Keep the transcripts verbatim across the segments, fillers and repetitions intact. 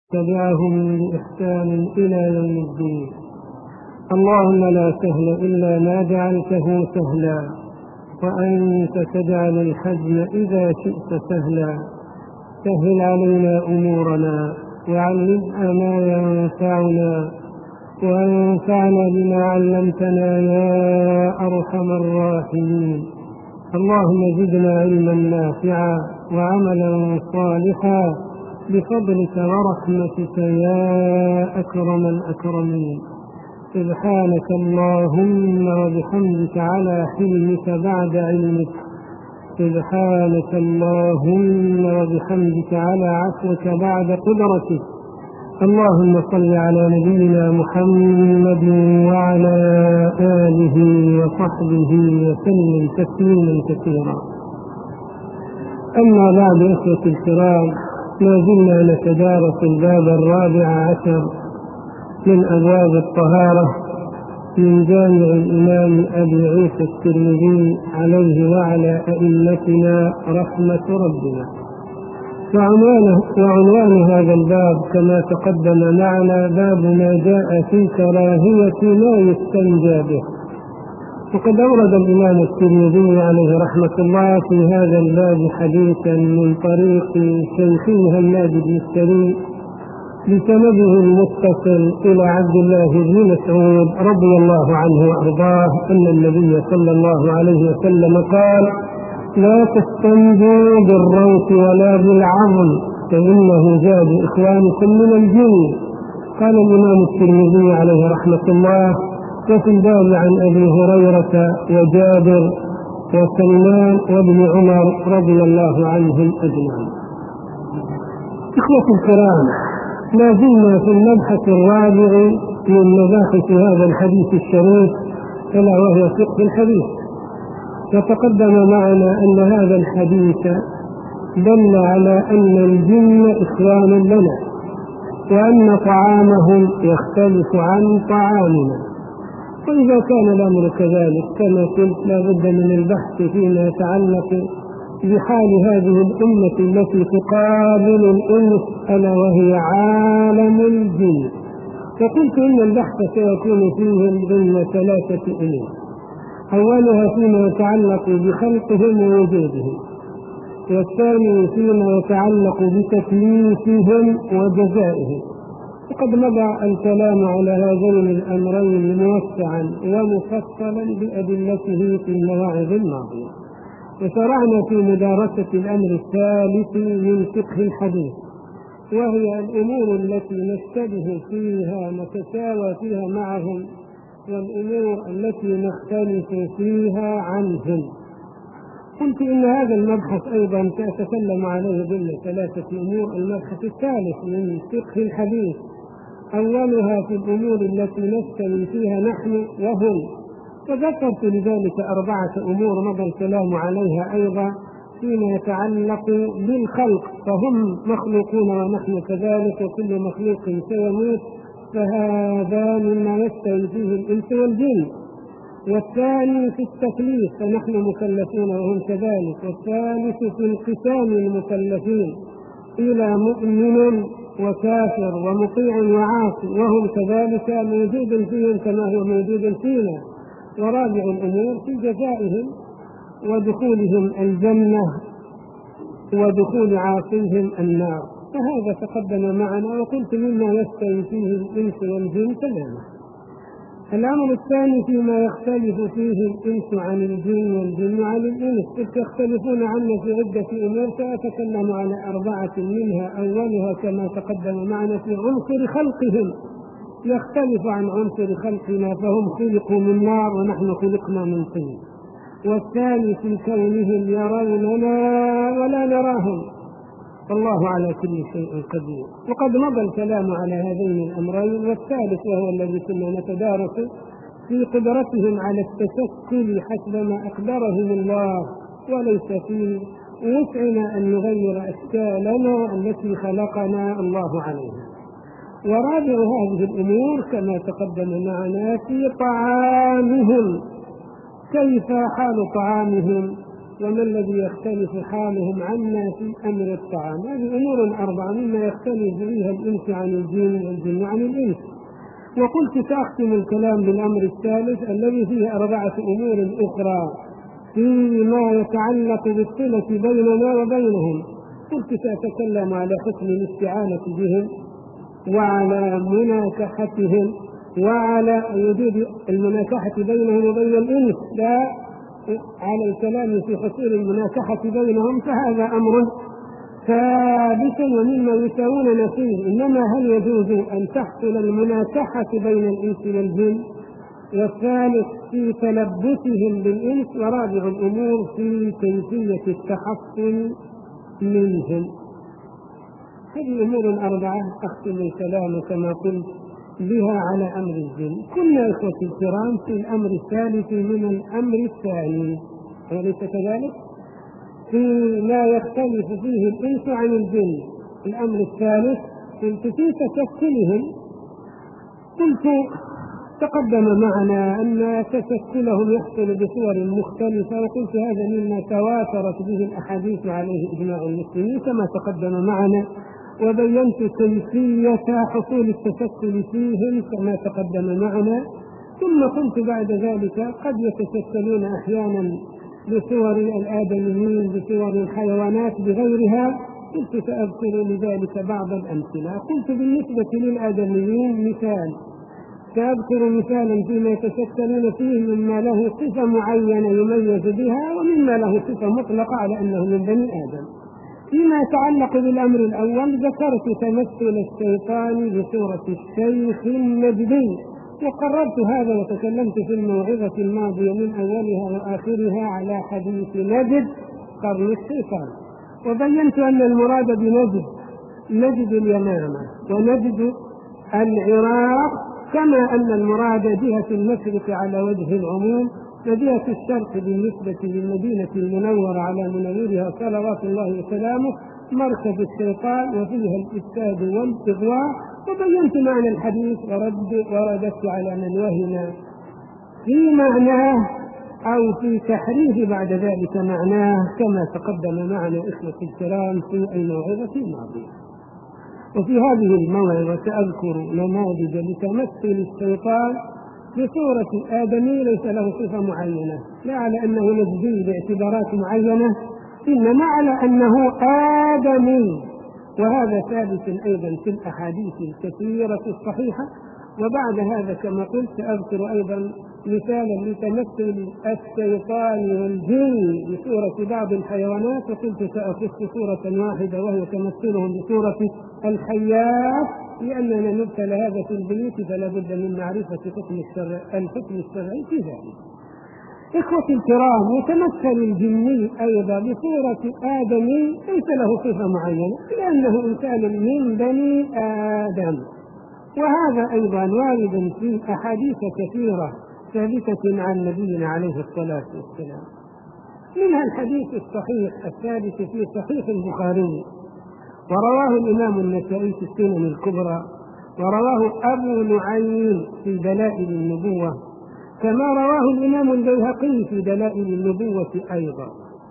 تبعهم بإحسان إلى يوم الدين. اللهم لا سهل إلا ما جعلته سهلا، وأنت تجعل الحزن إذا شئت سهلا. سهل علينا أمورنا وعلمنا ما ينفعنا، وانفعنا بما علمتنا يا أرحم الراحمين. اللهم زدنا علما نافعا وعملا صالحا بفضلك ورحمتك يا أكرم الأكرمين. سبحانك اللهم وبحمدك على حلمك بعد علمك. سبحانك اللهم وبحمدك على عفوك بعد قدرتك. اللهم صل على نبينا محمد وعلى آله وصحبه وسلم تسليما كثيرا. أما بعد، إخوة الكرام، ما زلنا نتدارس الباب الرابع عشر من أبواب الطهارة من جامع الإمام أبي عيسى الترمذي عليه وعلى أئمتنا رحمة ربنا. وعنوان, وعنوان هذا الباب كما تقدم معنا باب ما جاء في كراهية ما يستنجى به. وقد أورد الإمام الترمذي عليه رحمة الله في هذا الباب حديثا من طريق شيخه هناد بن السري بسنده المتصل إلى عبد الله بن مسعود رضي الله عنه وأرضاه أن النبي صلى الله عليه وسلم قال: لا تستنجوا بالروث ولا بالعظم فإنه زاد إخوانكم من الجن. قال الإمام الترمذي عليه رحمة الله: وفي الباب عن أبي هريرة وجابر وسلمان وابن عمر رضي الله عنهم أجمعين. إخوة الكرام، ما زلنا في المبحث الرابع من مباحث هذا الحديث الشريف، ألا وهو فقه الحديث. وتقدم معنا أن هذا الحديث دل على أن الجن إخوان لنا، وأن طعامهم يختلف عن طعامنا. وإذا كان الأمر كذلك كما قلت لا بد من البحث فيما يتعلق بحال هذه الأمة التي تقابل الإنس، ألا وهي عالم الجن. فقلت إن البحث سيكون فيه ضمن ثلاثة أمور: أولها فيما يتعلق بخلقهم ووجودهم، والثاني فيما يتعلق بتكليفهم وجزائهم. وقد مضى الكلام على هذين الأمرين موسعا ومفصلا بأدلته في المواعظ الماضية. وشرعنا في مدارسة الأمر الثالث من فقه الحديث، وهي الأمور التي نشتبه فيها نتساوى فيها معهم، والأمور التي نختلف فيها عنهم. قلت إن هذا المبحث أيضا سأتكلم عليه ضمن ثلاثة أمور. المبحث الثالث من فقه الحديث أولها في الأمور التي نستوي فيها نحن وهم، وذكرت لذلك أربعة أمور مضى الكلام عليها أيضا فيما يتعلق بالخلق، فهم مخلوقون ونحن كذلك، وكل مخلوق سيموت، فهذا مما يستوي فيه الإنس والجن. والثاني في التكليف، فنحن مكلفون وهم كذلك. والثالث في انقسام المكلفين إلى مؤمن وكافر ومطيع وعاصي، وهم كذلك موجود فيهم كما هو موجود فينا. ورابع الأمور في جزائهم ودخولهم الجنة ودخول عاصيهم النار. فهذا تقدم معنا، وقلت مما يستوي فيه الإنس والجن تماما. الأمر الثاني فيما يختلف فيه الإنس عن الجن والجن عن الإنس، إذ يختلفون عنا في عدة أمور، سأتكلم على أربعة منها. أولها كما تقدم معنا في عنصر خلقهم، يختلف عن عنصر خلقنا، فهم خلقوا من نار ونحن خلقنا من طين. والثاني في كونهم يروننا ولا نراهم، والله على كل شيء قدير. وقد مضى الكلام على هذين الأمرين. والثالث وهو الذي كنا نتدارس في قدرتهم على التشكل حسب ما أقدرهم الله، وليس في وسعنا أن نغير أشكالنا التي خلقنا الله عليها. ورابع هذه الأمور كما تقدم معنا في طعامهم، كيف حال طعامهم وما الذي يختلف حالهم عنا في أمر الطعام. هذه أمور أربعة مما يختلف فيها الإنس عن الجن والجن عن الإنس. وقلت سأختم الكلام بالأمر الثالث الذي فيه أربعة أمور أخرى فيما يتعلق بالصلة بيننا وبينهم. قلت سأتكلم على حكم الاستعانة بهم وعلى مناكحتهم وعلى وجود المناكحة بينهم وبين الإنس، لا على الكلام في حصول المناكحة بينهم، فهذا أمر ثابت ومما يساوون فيه. إنما هل يجوز أن تحصل المناكحة بين الإنس والجن؟ والثالث في تلبسهم بالإنس. ورابع الأمور في كيفية التحصن منهم. هذه أمور أربعة أختم الكلام كما قلت بها على أمر الجن. كنا إخوتي الكرام في الأمر الثالث من الأمر الثاني، أليس كذلك؟ فيما يختلف فيه الإنس عن الجن. الأمر الثالث قلت في تشكلهم. قلت تقدم معنا أن تشكلهم يحصل بصور مختلفة، وقلت هذا مما تواترت به الأحاديث عليه إجماع المسلمين كما تقدم معنا، وبينت كيفية حصول التشكل فيهم كما تقدم معنا. ثم قلت بعد ذلك قد يتشكلون أحيانا بصور الآدميين بصور الحيوانات بغيرها. قلت سأذكر لذلك بعض الأمثلة. قلت بالنسبة للآدميين مثال، سأذكر مثالا فيما يتشكلون فيه مما له صفة معينة يميز بها ومما له صفة مطلقة على أنه من بني آدم. فيما يتعلق بالأمر الأول ذكرت تمثل الشيطان بصورة الشيخ النجدي، وقررت هذا وتكلمت في الموعظة الماضية من أولها وآخرها على حديث نجد قرن الشيطان، وبينت أن المراد بنجد نجد اليمامة ونجد العراق، كما أن المراد جهة المشرق على وجه العموم وجهة الشرق بالنسبة للمدينة المنورة على منورها صلوات الله وسلامه مركز الشيطان وفيها الإفساد والإغواء. وبينت معنى الحديث ورد وردت على من وهم في معناه أو في تحريف بعد ذلك معناه كما تقدم معنا إخوة الكرام في الموعظة الماضية. وفي هذه الموعظة سأذكر نماذج لتمثل الشيطان بصورة آدمي ليس له صفة معينة، لا على أنه نجدي باعتبارات معينة، إنما على أنه آدمي، وهذا ثابت أيضا في الأحاديث الكثيرة الصحيحة. وبعد هذا كما قلت سأذكر أيضا مثالا لتمثل الشيطان والجن بصورة بعض الحيوانات، وقلت سأخص صورة واحدة وهي تمثلهم بصورة الحيات، لأننا نبتلى هذا في البيوت فلا بد من معرفة حكم الشرع الحكم الشرعي في ذلك. إخوتي الكرام، يتمثل الجني أيضا بصورة آدمي ليس له صفة معينة لأنه إنسان من بني آدم، وهذا أيضا وارد في أحاديث كثيرة ثابتة عن نبينا عليه الصلاة والسلام. منها الحديث الصحيح الثابت في صحيح البخاري ورواه الإمام النسائي في السنن الكبرى ورواه أبو نعيم في دلائل النبوة، كما رواه الإمام البيهقي في دلائل النبوة أيضا،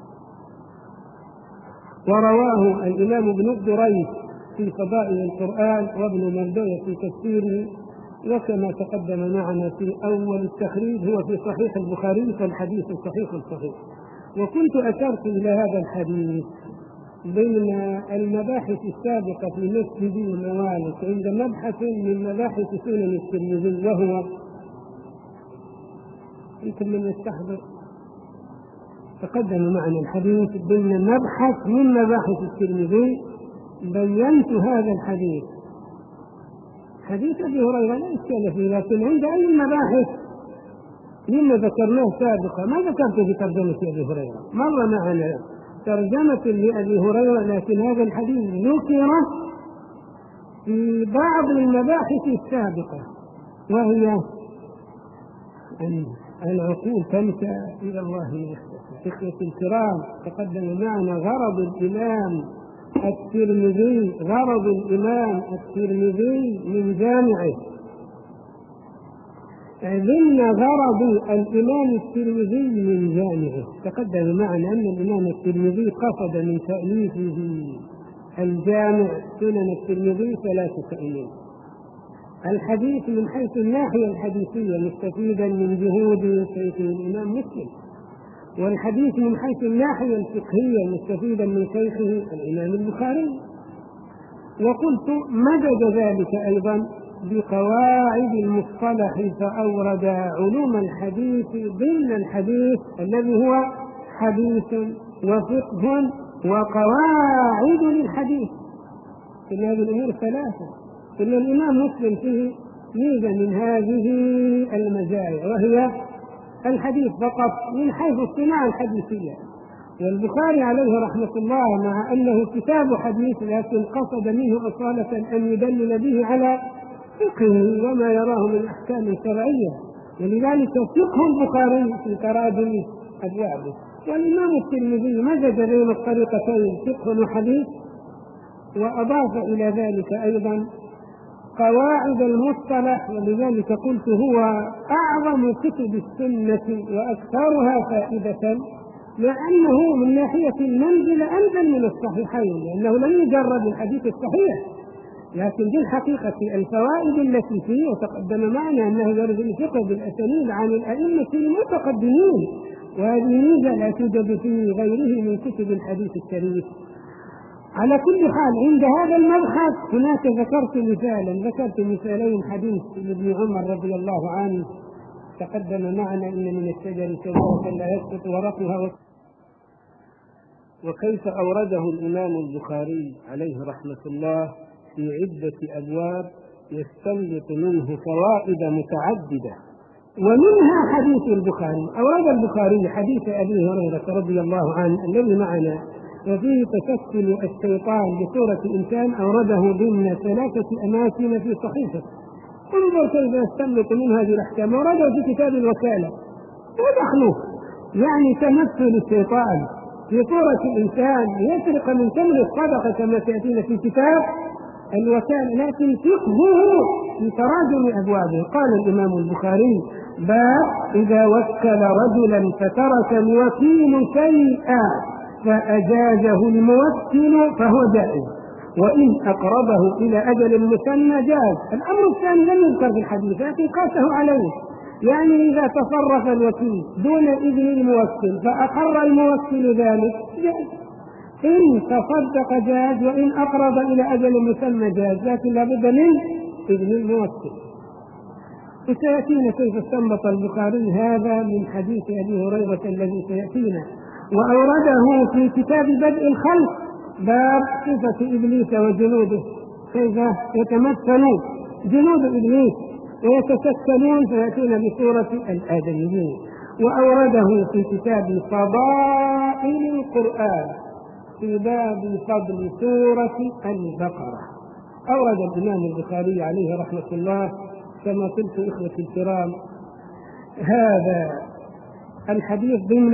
ورواه الإمام ابن الدريس في فضائل القرآن وابن مردويه في تفسيره، وكما تقدم معنا في أول التخريج هو في صحيح البخاري فالحديث صحيح الصحيح. وكنت أشرت إلى هذا الحديث ضمن المباحث السابقة في مسجد الموالد عند مبحث من مباحث سنن الترمذي، وهو يمكن من يستحضر تقدم معنا الحديث ضمن مبحث من مباحث الترمذي. بينت هذا الحديث حديث أبي هريرة لا إشكال فيه، لكن عند أي المباحث مما ذكرناه سابقا ما ذكرت في ترجمة أبي هريرة، مر معنا ترجمة لأبي هريرة، لكن هذا الحديث ذكر في بعض المباحث السابقة، وهي العقول تنسى إلى الله يحدث. إخوة الكرام، تقدم معنا غرض الإمام الترمذي غرض الإمام الترمذي من جامعه ضمن غرض الإمام الترمذي من جامعه. تقدم معنا أن الإمام الترمذي قصد من تأليفه الجامع سنن الترمذي ثلاثة أمور: الحديث من حيث الناحية الحديثية مستفيدا من جهود شيخه الإمام مسلم، والحديث من حيث الناحية الفقهية مستفيدا من شيخه الإمام البخاري. وقلت مدد ذلك أيضا بقواعد المصطلح، فأورد علوم الحديث ضمن الحديث الذي هو حديث وفقه وقواعد للحديث. إن هذه الأمور ثلاثة، إن الإمام مسلم فيه ميزة من هذه المزايا وهي الحديث فقط من حيث الصناعة الحديثية، والبخاري عليه رحمة الله مع أنه كتاب حديث لكن قصد منه أصالة أن يدلل به على فقه وما يراه من أحكام شرعية، ولذلك فقه البخاري في تراجم أبوابه. والإمام الترمذي مزج بين الطريقتين فقه وحديث، وأضاف إلى ذلك أيضا قواعد المصطلح، ولذلك قلت هو أعظم كتب السنة وأكثرها فائدة، لأنه من ناحية المنزل أنزل من الصحيحين، لأنه لم يجرد الحديث الصحيح، لكن بالحقيقة الفوائد التي فيه وتقدم معنا أنه يرد الفقه بالأسانيد عن الأئمة المتقدمين، وهذه ميزة لا توجد في غيره من كتب الحديث الشريف. على كل حال عند هذا المبحث هناك ذكرت مثالا ذكرت مثالين حديث ابن عمر رضي الله عنه تقدم معنا إن من الشجر شجرة لا يسقط ورقها، وكيف أورده الإمام البخاري عليه رحمة الله في عدة أبواب يستنبط منه فوائد متعددة. ومنها حديث البخاري، أورد البخاري حديث أبي هريرة رضي الله عنه الذي معنا وفيه تشكل الشيطان بصورة إنسان، أورده ضمن ثلاثة أماكن في صحيفة. انظر كيف يستنبط من هذه الأحكام. أورده في كتاب الوكالة، ودخله يعني تمثل الشيطان في صورة إنسان يسرق من تمر الصدقة كما تأتينا في كتاب الوكالة، لكن فقهه في تراجم أبوابه. قال الإمام البخاري: باب إذا وكل رجلا فترك الوكيل شيئا فأجازه الموكل فهو جائز، وإن أقربه إلى أجل مسمى جاز. الأمر الثاني لم يذكر في الحديث لكن قاسه عليه، يعني إذا تصرف الوكيل دون إذن الموكل فأقر الموكل ذلك جاز، إن تصدق جاز، وإن أقرب إلى أجل مسمى جاز، لكن لابد من إذن الموكل. وسيأتينا كيف استنبط البخاري هذا من حديث أبي هريرة الذي سيأتينا. وأورده في كتاب بدء الخلق باب صفة إبليس وجنوده، كيف يتمثل جنود إبليس ويتشكلون فيأتون بصورة الآدميين. وأورده في كتاب فضائل القرآن في باب فضل سورة البقرة. أورد الإمام البخاري عليه رحمة الله كما قلت إخوتي الكرام هذا الحديث ضمن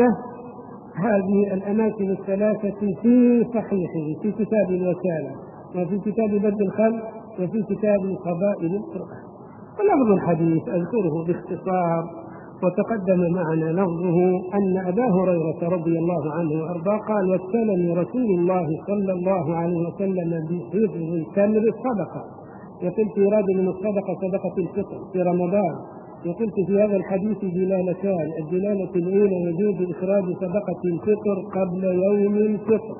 هذه الأماكن الثلاثة في صحيحه، في كتاب الوكالة وفي كتاب بدء الخلق وفي كتاب فضائل القرآن. ولفظ الحديث أذكره باختصار، وتقدم معنا لفظه أن أبا هريرة رضي الله عنه وأرضاه قال: وكلني رسول الله صلى الله عليه وسلم بحفظ التمر الصدقة. وقلت يراد من الصدقة صدقة الفطر في رمضان. وقلت في هذا الحديث دلالتان: الدلالة الأولى وجوب إخراج صدقة الفطر قبل يوم الفطر،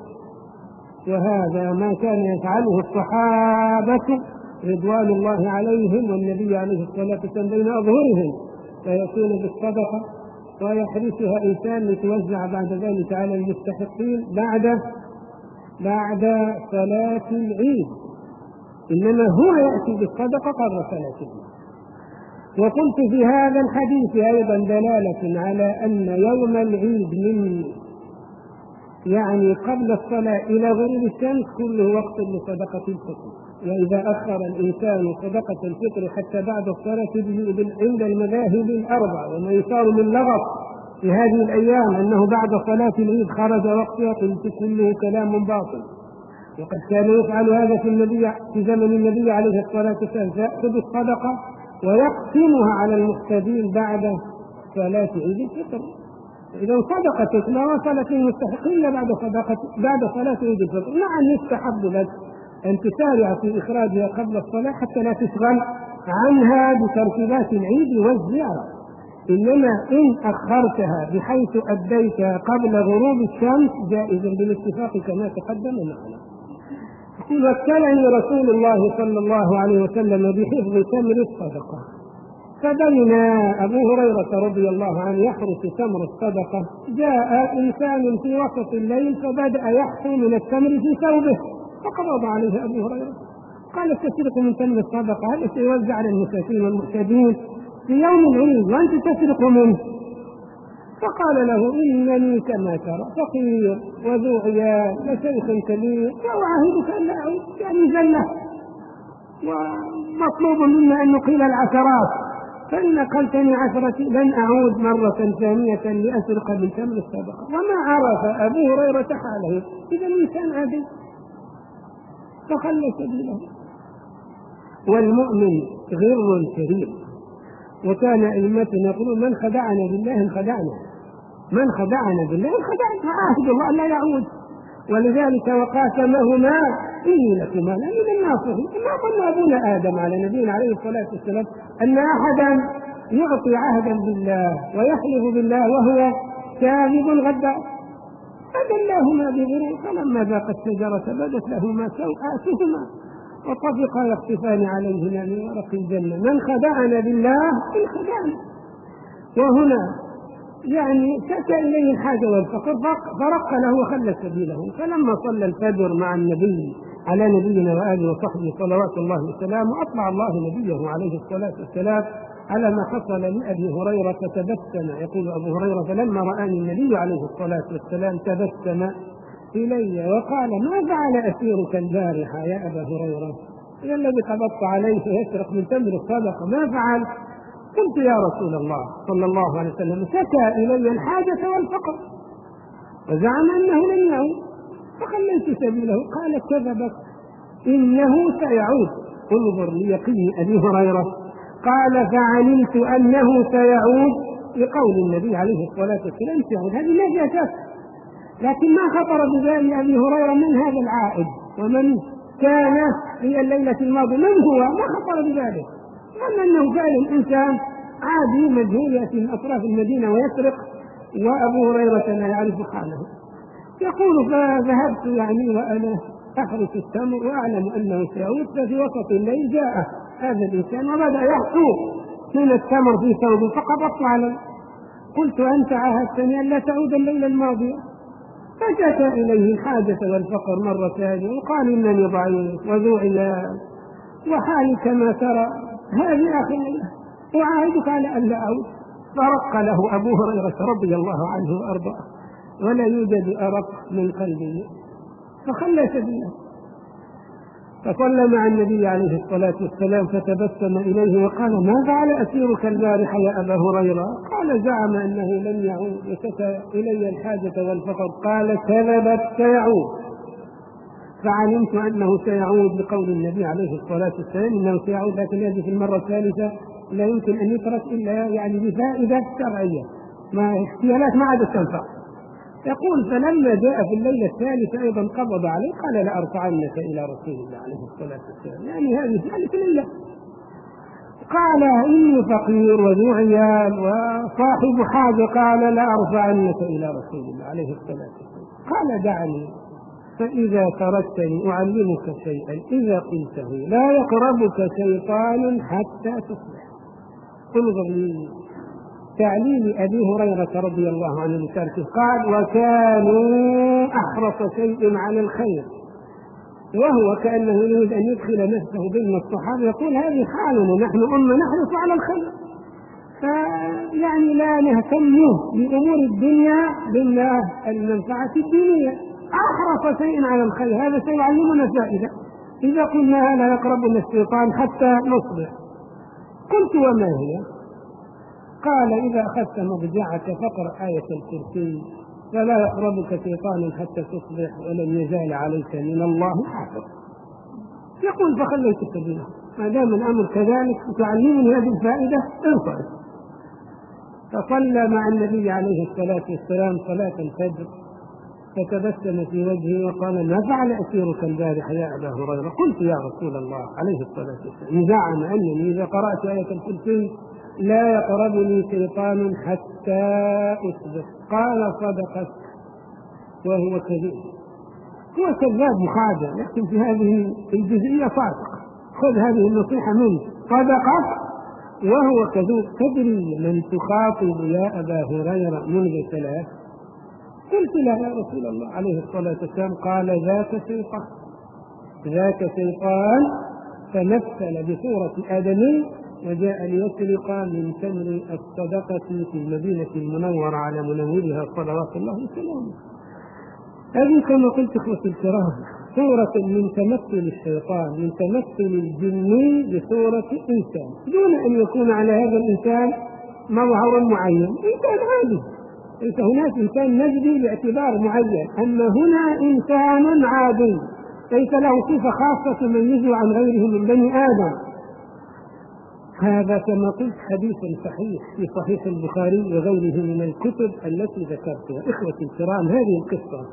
وهذا ما كان يفعله الصحابة رضوان الله عليهم والنبي عليه الصلاة والسلام بين أظهرهم، فيأتون بالصدقة ويحرسها إنسان لتوزع بعد ذلك على المستحقين بعد بعد صلاة العيد، إنما هو يأتي بالصدقة قبل صلاة العيد. وقلت في هذا الحديث أيضا دلالة على أن يوم العيد من يعني قبل الصلاة إلى غروب الشمس كله وقت لصدقة الفطر، وإذا أخر الإنسان صدقة الفطر حتى بعد الصلاة عند المذاهب الأربع. وما يصار من لغط في هذه الأيام أنه بعد صلاة العيد خرج وقتها، قلت كله كلام باطل، وقد كان يفعل هذا في النبي في زمن النبي عليه الصلاة والسلام، فيأخذ الصدقة ويقسمها على المحتاجين بعد صلاة عيد الفطر. إذا صدقتك ما وصلت للمستحقين إلا بعد صدقة بعد صلاة عيد الفطر. نعم يستحب لك أن تسارع في إخراجها قبل الصلاة حتى لا تشغل عنها بترتيبات العيد والزيارة، إنما إن أخرتها بحيث أديتها قبل غروب الشمس جائز بالاتفاق كما تقدم معنا. وكلني رسول الله صلى الله عليه وسلم بحفظ تمر الصدقة، فبينا أبو هريرة رضي الله عنه يحرس تمر الصدقة جاء إنسان في وسط الليل فبدأ يحصو من التمر في ثوبه فقبض عليه أبو هريرة قال: تسرق من تمر الصدقة؟ هذا سيوزع على المساكين والمحتاجين في يوم العيد وأنت تسرق منه. فقال له: إنني كما ترى فقير وذو عيال وشيخ كبير وأعاهدك أن لا أعود، يعني زلة ومطلوب منا أن نقيل العشرات، فإن قلتني عشرة لن أعود مرة ثانية لأسرق من تمر الصدقة. وما عرف أبو هريرة حاله، إذا الإنسان عادي فخلى سبيله. والمؤمن غر كريم، وكان أئمتنا يقولون: من خدعنا بالله خدعنا، من خدعنا بالله خدعنا، عاهد الله لا يعود. ولذلك وقاسمهما: إني لكما لمن الناصحين. ما ظن أبونا آدم على نبينا عليه الصلاة والسلام أن أحدا يعطي عهدا بالله ويحلف بالله وهو كاذب غدار، فدلاهما بغرور فلما ذاقا الشجرة بدت لهما سوآتهما وطفقا يخصفان عليهما من ورق الجنة. من خدعنا بالله إن خدعنا. وهنا يعني شكى إليه الحاجة والفقر فرق له وخلى سبيله. فلما صلى الفجر مع النبي على نبينا وآله وصحبه صلوات الله وسلامه أطلع الله نبيه عليه الصلاة والسلام على ما حصل لأبي هريرة فتبسم. يقول أبو هريرة: فلما رآني النبي عليه الصلاة والسلام تبسم إلي وقال: ما فعل أسيرك البارحة يا أبا هريرة؟ إذا الذي قبضت عليه يسرق من تمر الصدقة ما فعل؟ قلت: يا رسول الله صلى الله عليه وسلم شكى إلي الحاجة والفقر وزعم أنه لن يعود فخليت سبيله. قال: كذبت، إنه سيعود. انظر ليقين أبي هريرة. قال: فعلمت أنه سيعود لقول النبي عليه الصلاة والسلام سيعود. هذه ما جاءت، لكن ما خطر ببال أبي هريرة من هذا العائد ومن كان في الليلة الماضية من هو، ما خطر بباله، ظن أنه فعلا إنسان عادي مجهول يأتي من أطراف المدينة ويسرق وأبو هريرة لا يعرف حاله. يقول: فذهبت يعني وأنا أحرس التمر وأعلم أنه سيعود، ففي وسط الليل جاء هذا الإنسان وبدأ يحصو من التمر في ثوبه فقبضت عليه. قلت: أنت عاهدتني أن لا تعود الليلة الماضية. فشكى إليه الحاجة والفقر مرة ثانية وقال: إنني ضعيف وذو عيال وحالي كما ترى، هذه آخر ليلة أعاهدك على أن لا أعود. فرق له أبو هريرة رضي الله عنه وأرضاه، ولا يوجد أرق من قلبه، فخلى سبيله. فصلى مع النبي عليه الصلاة والسلام فتبسم إليه وقال: ما فعل أسيرك البارحة يا أبا هريرة؟ قال: زعم أنه لن يعود وشكى إلي الحاجة والفقر. قال: كذبت، سيعود. فعلمت أنه سيعود بقول النبي عليه الصلاة والسلام إنه سيعود، لكن هذه في المرة الثالثة لا يمكن أن يترك إلا يعني بفائدة شرعية، ما احتيالات ما عاد تنفع. يقول: فلما جاء في الليلة الثالثة أيضا قبض عليه قال: لأرفعنك إلى رسول الله عليه الصلاة والسلام، يعني هذه ثالث ليلة. قال: إني فقير وذو عيال وصاحب حاجة. قال: لأرفعنك إلى رسول الله عليه الصلاة والسلام. قال: دعني فإذا تركتني أعلمك شيئا إذا قلته لا يقربك شيطان حتى تصبح. انظر تعليم أبي هريرة رضي الله عنه لتركه. قال: وكانوا أحرص شيء على الخير، وهو كأنه يريد أن يدخل نفسه بين الصحابة. يقول: هذه حالنا نحن أمة نحرص على الخير، فيعني لا نهتم بأمور الدنيا بالله المنفعة الدينية. أحرص شيء على الخير، هذا سيعلمنا فائدة إذا قلنا لا يقربنا الشيطان حتى نصبح. قلت: وما هي؟ قال: إذا أخذت مضجعك فاقرأ آية الكرسي فلا يقربك شيطان حتى تصبح ولن يزال عليك من الله حافظ. يقول: فخليت سبيله ما دام الأمر كذلك وتعلمني هذه الفائدة انصرف. فصلى مع النبي عليه الصلاة والسلام صلاة الفجر، فتبسم في وجهه وقال: ما فعل أسيرك البارحة يا أبا هريرة؟ قلت: يا رسول الله عليه الصلاة والسلام زعم أنني إذا قرأت آية الكرسي لا يقربني شيطان حتى أصبح. قال: صدقت وهو كذب. هو كذاب مخادع، لكن في هذه الجزئية صادق. خذ هذه النصيحة منه: صدقت وهو كذوب. تدري من تخاطب يا أبا هريرة منذ ثلاث؟ قلت: لا يا رسول الله عليه الصلاة والسلام. قال: ذاك شيطان ذاك شيطان تمثل بصورة آدمي وجاء ليسرق من تمر الصدقة في المدينة المنورة على منورها صلوات الله وسلامه. هذه كما قلت اخوتي الكرام صورة من تمثل الشيطان، من تمثل الجن بصورة إنسان، دون أن يكون على هذا الإنسان مظهر معين، إنسان عادي. ليس هناك إنسان نجدي باعتبار معين، أما هنا إنسان عادي ليس له صفة خاصة تميزه عن غيره من بني آدم. هذا كما قلت حديث صحيح في صحيح البخاري وغيره من الكتب التي ذكرتها. إخوتي الكرام، هذه القصة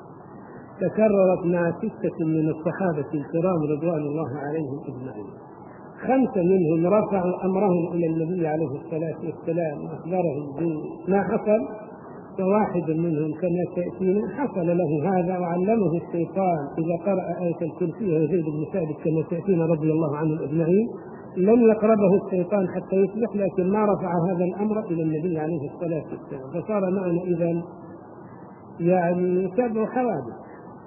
تكررت مع ستة من الصحابة الكرام رضوان الله عليهم أجمعين. خمسة منهم رفعوا أمرهم إلى النبي عليه الصلاة والسلام وأخبرهم بما حصل، وواحد منهم كما تأتينا حصل له هذا وعلمه الشيطان إذا قرأ آية الكرسي وهو زيد بن ثابت كما تأتينا رضي الله عنهم أجمعين. لم يقربه الشيطان حتى يصبح، لكن ما رفع هذا الأمر إلى النبي عليه الصلاة والسلام. فصار معنا إذن يعني سبع حوادث،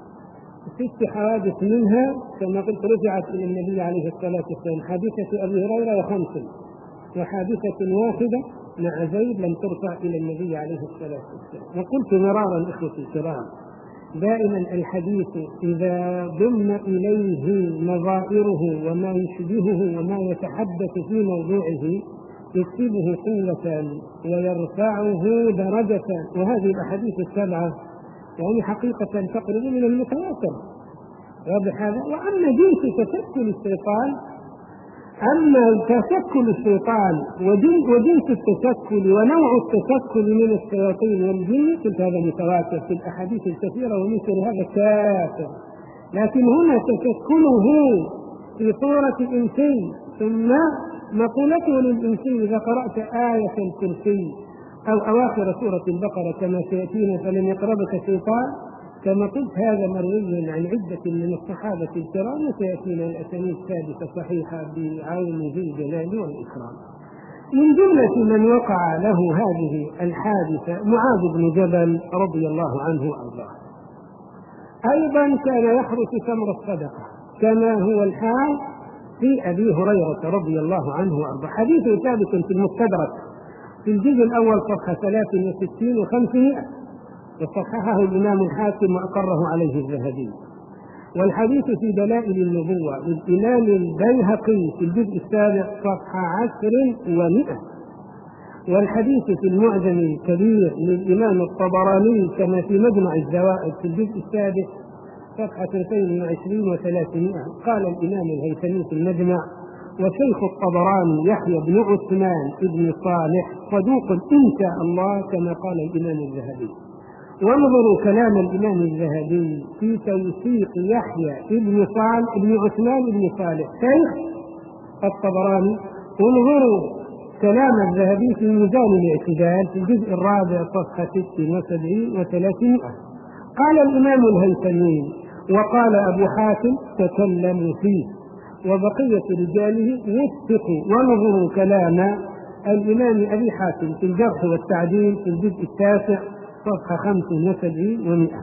ست حوادث منها كما قلت رجعت إلى النبي عليه الصلاة والسلام: حادثة أبي هريرة وخمس، وحادثة واحدة مع زيد لم ترفع إلى النبي عليه الصلاة والسلام. وقلت مرارا إخوتي الكرام دائما الحديث إذا ضم إليه نظائره وما يشبهه وما يتحدث في موضوعه يكتبه قوة ويرفعه درجة. وهذه الأحاديث السبعة يعني حقيقة تقرب من المتواتر، واضح هذا. وأما جنس تشكل الشيطان، أما تشكل الشيطان وجنس التشكل ونوع التشكل من الشياطين والجن كل هذا متواتر في الأحاديث الكثيرة ومثل هذا كافر. لكن هنا تشكله في صورة إنسي، ثم مقولته للإنسي إذا قرأت آية الكرسي أو أواخر سورة البقرة كما سيأتينا فلن يقربك شيطان، كما قلت هذا مروي عن عدة من الصحابة الكرام وسيأتينا الأسانيد السادسة صحيحة بعون ذي الجلال والإكرام. من جملة من وقع له هذه الحادثة معاذ بن جبل رضي الله عنه وأرضاه، أيضا كان يحرس تمر الصدقة كما هو الحال في أبي هريرة رضي الله عنه وأرضاه. حديث ثابت في المستدرك في الجزء الأول صفحة ثلاث وستين وخمسمائة، وصححه الإمام الحاكم وأقره عليه الذهبي. والحديث في دلائل النبوة للإمام البيهقي في الجزء السابع صفحة عشر ومئة. والحديث في المعجم الكبير للإمام الطبراني كما في مجمع الزوائد في الجزء السادس صفحة اثنين وعشرين وثلاثمائة. قال الإمام الهيثمي في المجمع: وشيخ الطبراني يحيى بن عثمان بن صالح صدوق إن شاء الله كما قال الإمام الذهبي. وانظروا كلام الإمام الذهبي في توثيق يحيى بن صالح بن عثمان بن صالح شيخ الطبراني. انظروا كلام الذهبي في ميزان الاعتدال في الجزء الرابع صفحة ست وسبعين وثلاثمائة. قال الإمام الهيثمي: وقال أبو حاتم تكلموا فيه، وبقية رجاله وثقوا. وانظروا كلام الإمام أبي حاتم في الجرح والتعديل في الجزء التاسع صفحة خمس وسبعين ومئة.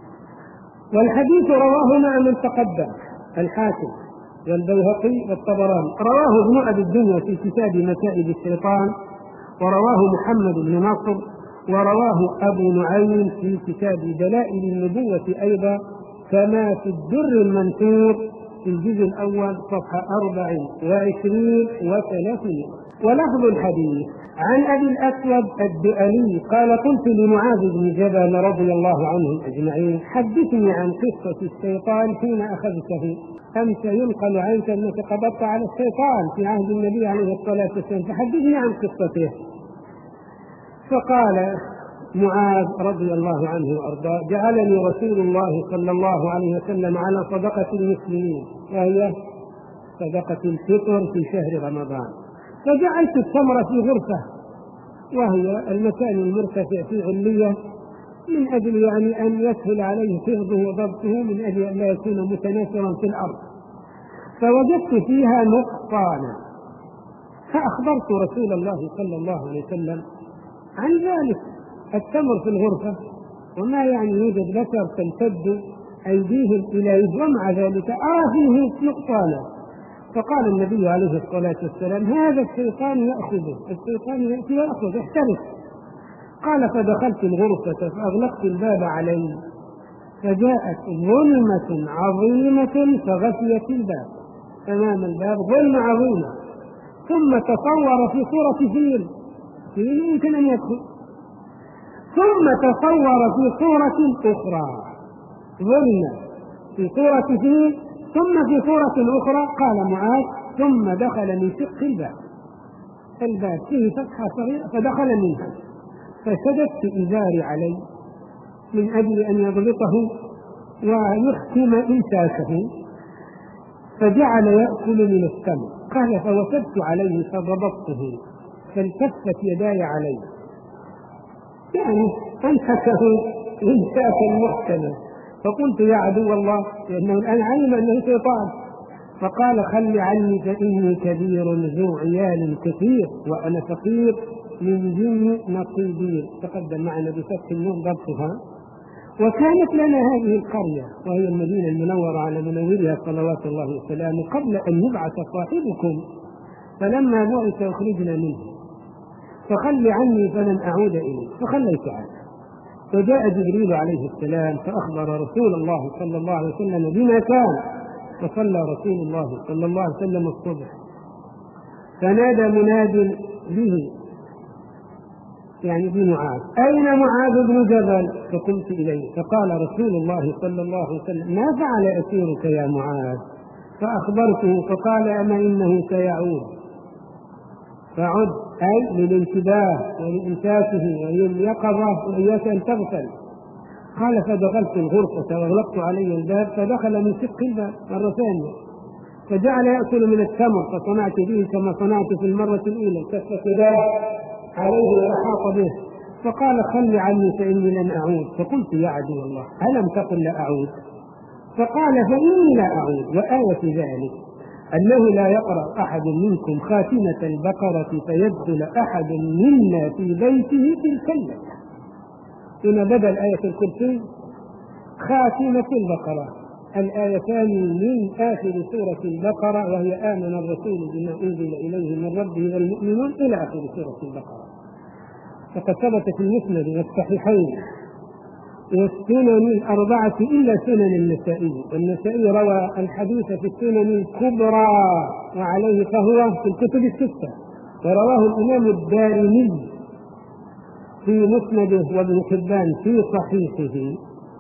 والحديث رواه مع من تقدم الحاكم والبيهقي والطبراني. رواه ابن أبي الدنيا في كتاب مكائد الشيطان، ورواه محمد بن نصر، ورواه أبو نعيم في كتاب دلائل النبوة أيضا، كما في الدر المنثور الجزء الأول صفحة أربع وعشرين وثلاثين. ولفظ الحديث عن أبي الأسود الدؤلي قال: قلت لمعاذ بن جبل رضي الله عنهم أجمعين: حدثني عن قصة الشيطان حين أخذته. أمس ينقل عنك أنك قبضت على الشيطان في عهد النبي عليه الصلاة والسلام، فحدثني عن قصته. فقال معاذ رضي الله عنه وأرضاه: جعلني رسول الله صلى الله عليه وسلم على صدقة المسلمين، وهي صدقة الفطر في شهر رمضان، فجعلت التمر في غرفة، وهي المكان المرتفع في علية، من أجل يعني أن يسهل عليه حفظه وضبطه، من أجل أن لا يكون متناثرا في الأرض. فوجدت فيها نقصانا، فأخبرت رسول الله صلى الله عليه وسلم عن ذلك. التمر في الغرفة، وما يعني يوجد بشر تمتد أيديهم إليه، ومع ذلك أرى فيه نقصانا. فقال النبي عليه الصلاة والسلام: هذا الشيطان يأخذه، الشيطان يأتي ويأخذ، احترس. قال: فدخلت الغرفة فأغلقت الباب علي، فجاءت ظلمة عظيمة فغشيت الباب، أمام الباب ظلمة عظيمة، ثم تصور في صورة فيل، فيل يمكن أن يدخل، ثم تصور في صورة أخرى، ظلمة في صورة فيل ثم في صورة أخرى. قال معاذ: ثم دخل من شق الباب، الباب فيه فتحة صغيرة فدخل منها، فشددت إزاري عليه من أجل أن يضبطه ويختم إمساكه، فجعل يأكل من التمر. قال: فوثبت عليه فضبطته، فالتفت يداي عليه، يعني أمسكه إمساكا محكما. فقلت: يا عدو الله، لأنه الآن علم أنه شيطان. فقال: خل عني فإني كبير ذو عيال كثير وأنا فقير من جن نقيبين. تقدم معنا بفتح النون ضبطها. وكانت لنا هذه القرية وهي المدينة المنورة على منورها صلوات الله وسلامه قبل أن يبعث صاحبكم، فلما بعث أخرجنا منه، فخل عني فلن أعود إليه، فخليت عنه. فجاء جبريل عليه السلام فأخبر رسول الله صلى الله عليه وسلم بما كان، فصلى رسول الله صلى الله عليه وسلم الصبح، فنادى مناد به، يعني بمعاذ: أين معاذ بن جبل؟ فقمت إليه، فقال رسول الله صلى الله عليه وسلم: ما فعل أسيرك يا معاذ؟ فأخبرته، فقال: أما إنه سيعود. فعد، أي للانتباه ولإمساكه ولليقظة، وإياك أن تغفل. قال: فدخلت الغرفة وأغلقت علي الباب، فدخل من شق الباب مرة ثانية، فجعل يأكل من التمر، فصنعت به كما صنعت في المرة الأولى، كفت يداه عليه وأحاط به. فقال: خل عني فإني لن أعود. فقلت: يا عدو الله، ألم تقل لا أعود؟ فقال: فإني لا أعود، وآية ذلك أنه لا يقرأ أحد منكم خاتمة البقرة فيدخل أحد منا في بيته تلك الليلة. هنا بدل آية الكرسي خاتمة البقرة، الآيتان من آخر سورة البقرة، وهي آمن الرسول بما أنزل إليه من ربه والمؤمنون إلى آخر سورة البقرة. فقد ثبت في المسند والصحيحين والسنن الأربعة إلا سنن النسائي، والنسائي روى الحديث في السنن الكبرى وعليه فهو في الكتب الستة، ورواه الإمام الدارمي في مسنده وابن حبان في صحيحه.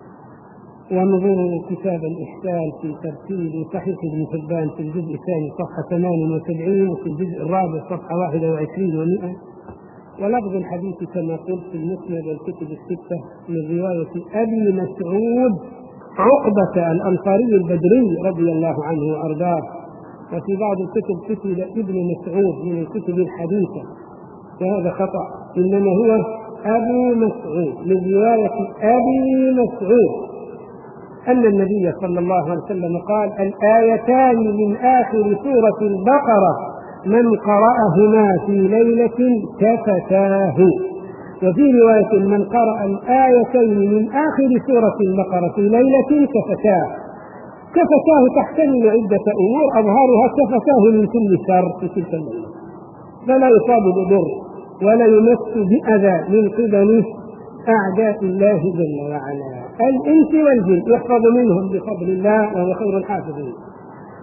وانظروا كتاب الإحسان في ترتيب صحيح ابن حبان في الجزء الثاني صفحة ثمانية وسبعين، وفي الجزء الرابع صفحة واحد وعشرين ومئة. ولفظ الحديث كما قلت في المسند والكتب الستة من رواية أبي مسعود عقبة الأنصاري البدري رضي الله عنه وأرضاه. وفي بعض الكتب كتب ابن مسعود من الكتب الحديثة، وهذا خطأ، إنما هو أبو مسعود من رواية أبي مسعود أن النبي صلى الله عليه وسلم قال: الآيتان من آخر سورة البقرة من قرأهما في ليلة كفتاه. وفي رواية: من قرأ الآيتين من آخر سورة البقرة في ليلة كفتاه. كفتاه تحتمل عدة أمور أظهرها كفتاه من كل شر في تلك الليلة، فلا يصاب بضر ولا يمس بأذى من قبل أعداء الله جل وعلا، الإنس والجن، يحفظ منهم بفضل الله وهو خير الحافظين.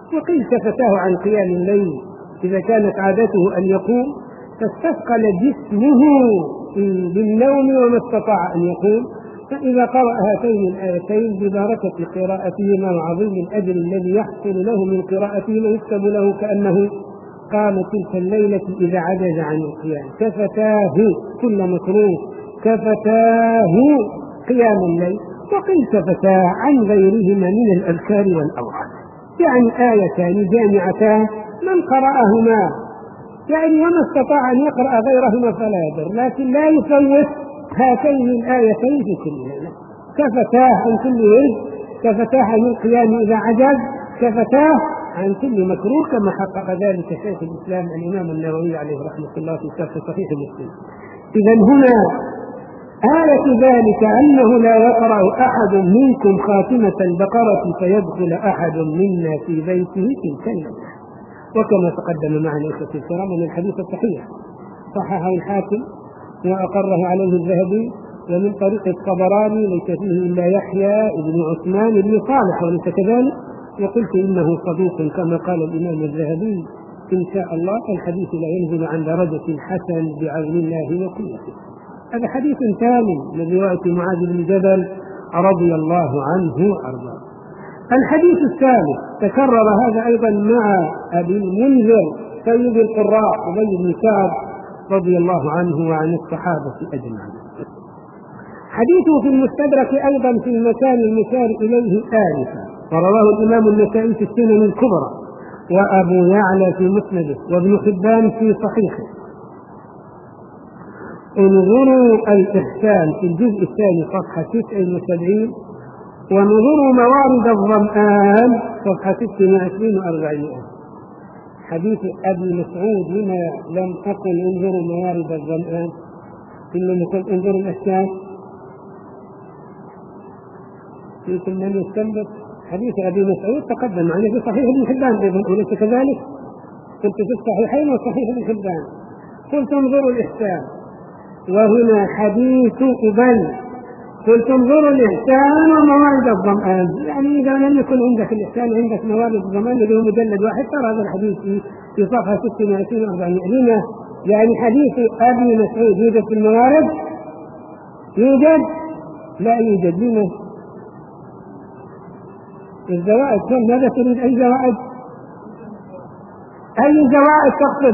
وقيل كفتاه عن قيام الليل إذا كانت عادته أن يقوم فاستثقل جسمه بالنوم وما استطاع أن يقوم، فإذا قرأ هاتين الآيتين ببركة قراءتهما وعظيم الأجر الذي يحصل له من قراءتهما يكتب له كأنه قام تلك الليلة إذا عجز عن القيام. كفتاه كل مكروه، كفتاه قيام الليل، وقيل كفتاه عن غيرهما من الأذكار والأوراد، يعني آيتان جامعتان من قرأهما يعني وما استطاع أن يقرأ غيرهما فلا يضر، لكن لا يفوت هاتين الآيتين في كل ليلة. كفتاه عن كل ورد، كفتاه عن القيام إذا عجز، كفتاه عن كل مكروه، كما حقق ذلك شيخ الإسلام الإمام النووي عليه رحمة الله في شرح صحيح مسلم. إذا هنا آية ذلك أنه لا يقرأ أحد منكم خاتمة البقرة فيدخل أحد منا في بيته تلك الليلة، وكما تقدم معنا الإخوة الكرام من الحديث الصحيح صححه الحاكم وأقره عليه الذهبي ومن طريق الطبراني ليس فيه إلا يحيى بن عثمان بن صالح وليس كذلك، وقلت إنه صدوق كما قال الإمام الذهبي إن شاء الله، الحديث لا ينزل عن درجة الحسن بعون الله وقوته. هذا حديث ثاني من رواية معاذ بن جبل رضي الله عنه وأرضاه. الحديث الثالث تكرر هذا أيضا مع أبي المنذر سيد القراء أبي بن كعب رضي الله عنه وعن الصحابة أجمعين. حديثه في المستدرك أيضا في المكان المشار إليه آنفا، ورواه الإمام النسائي في السنن الكبرى وأبو يعلى في مسنده وابن حبان في صحيحه. انظروا الإحسان في الجزء الثاني صفحة تسعة وسبعين، ونظروا موارد الظمآن صفحة ستة وعشرين وأربعين. حديث أبي مسعود هنا لم أقل انظروا موارد الظمآن إنما قلت انظروا الإحسان، يمكن من يستنبط حديث أبي مسعود تقدم معنا في صحيح ابن حبان أيضا أليس كذلك؟ قلت في الصحيحين وصحيح ابن حبان قلت انظروا الإحسان، وهنا حديث أبل قلت انظروا الإحسان وموارد الظمآن، يعني إذا لم يكن عندك الإحسان عندك موارد الظمآن اللي هو مجلد واحد ترى هذا الحديث في صفحة ستة وعشرين وأربعين. لما؟ يعني حديث أبي مسعود يوجد في الموارد؟ يوجد؟ لا يوجد. لما؟ الزوائد كم؟ ماذا تريد؟ أي زوائد؟ أي زوائد تقصد؟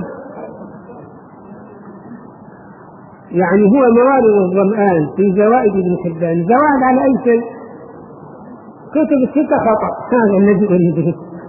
يعني هو موارد الظمآن في زوائد ابن حبان، زوائد على أي شيء؟ كتب الستة خطأ، هذا الذي أريده.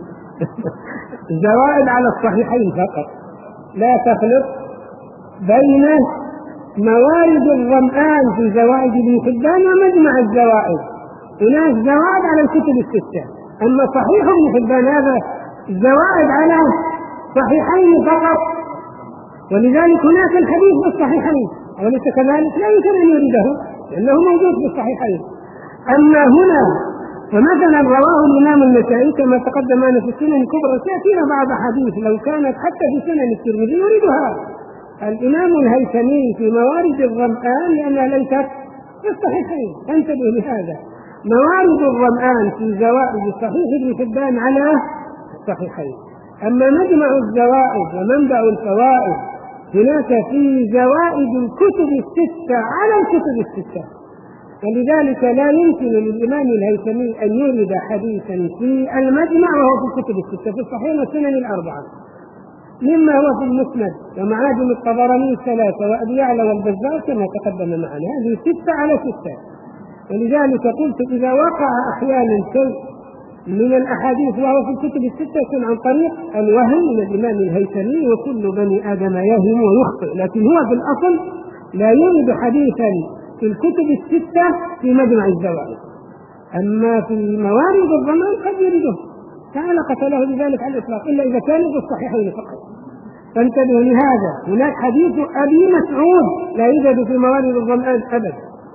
زوائد على الصحيحين فقط، لا تخلط بين موارد الظمآن في زوائد ابن حبان ومجمع الزوائد. هناك زوائد على الكتب الستة، أما صحيح ابن حبان هذا زوائد على صحيحين فقط، ولذلك هناك الحديث بالصحيحين وليس كذلك لا يمكن أن يريده لأنه موجود في الصحيحين. أما هنا فمثلا رواه الإمام النسائي كما تقدم معنا في السنن الكبرى، سيأتينا بعض حديث لو كانت حتى في سنن الترمذي يريدها الإمام الهيثمي في موارد الظمآن لأنها ليست في الصحيحين. انتبه لهذا، موارد الظمآن في زوائد صحيح ابن حبان على الصحيحين، أما مجمع الزوائد ومنبع الفوائد هناك في زوائد الكتب الستة على الكتب الستة، ولذلك لا يمكن للإمام الهيثمي أن يورد حديثا في المجمع وهو في الكتب الستة في الصحيح والسنن الأربعة، مما هو في المسند ومعاجم الطبراني الثلاثة وأبي يعلى والبزار كما تقدم معنا، هذه ستة على ستة. ولذلك قلت إذا وقع أحيانا شيء من الأحاديث وهو في الكتب الستة يكون عن طريق الوهم من الإمام الهيثمي، وكل بني آدم يهم ويخطئ، لكن هو في الأصل لا يرد حديثا في الكتب الستة في مجمع الزوائد، أما في موارد الظمآن قد يرده، لا علاقة له بذلك على الإطلاق إلا إذا كان في الصحيحين فقط. فانتبهوا لهذا، هناك حديث أبي مسعود لا يوجد في موارد الظمآن أبدا،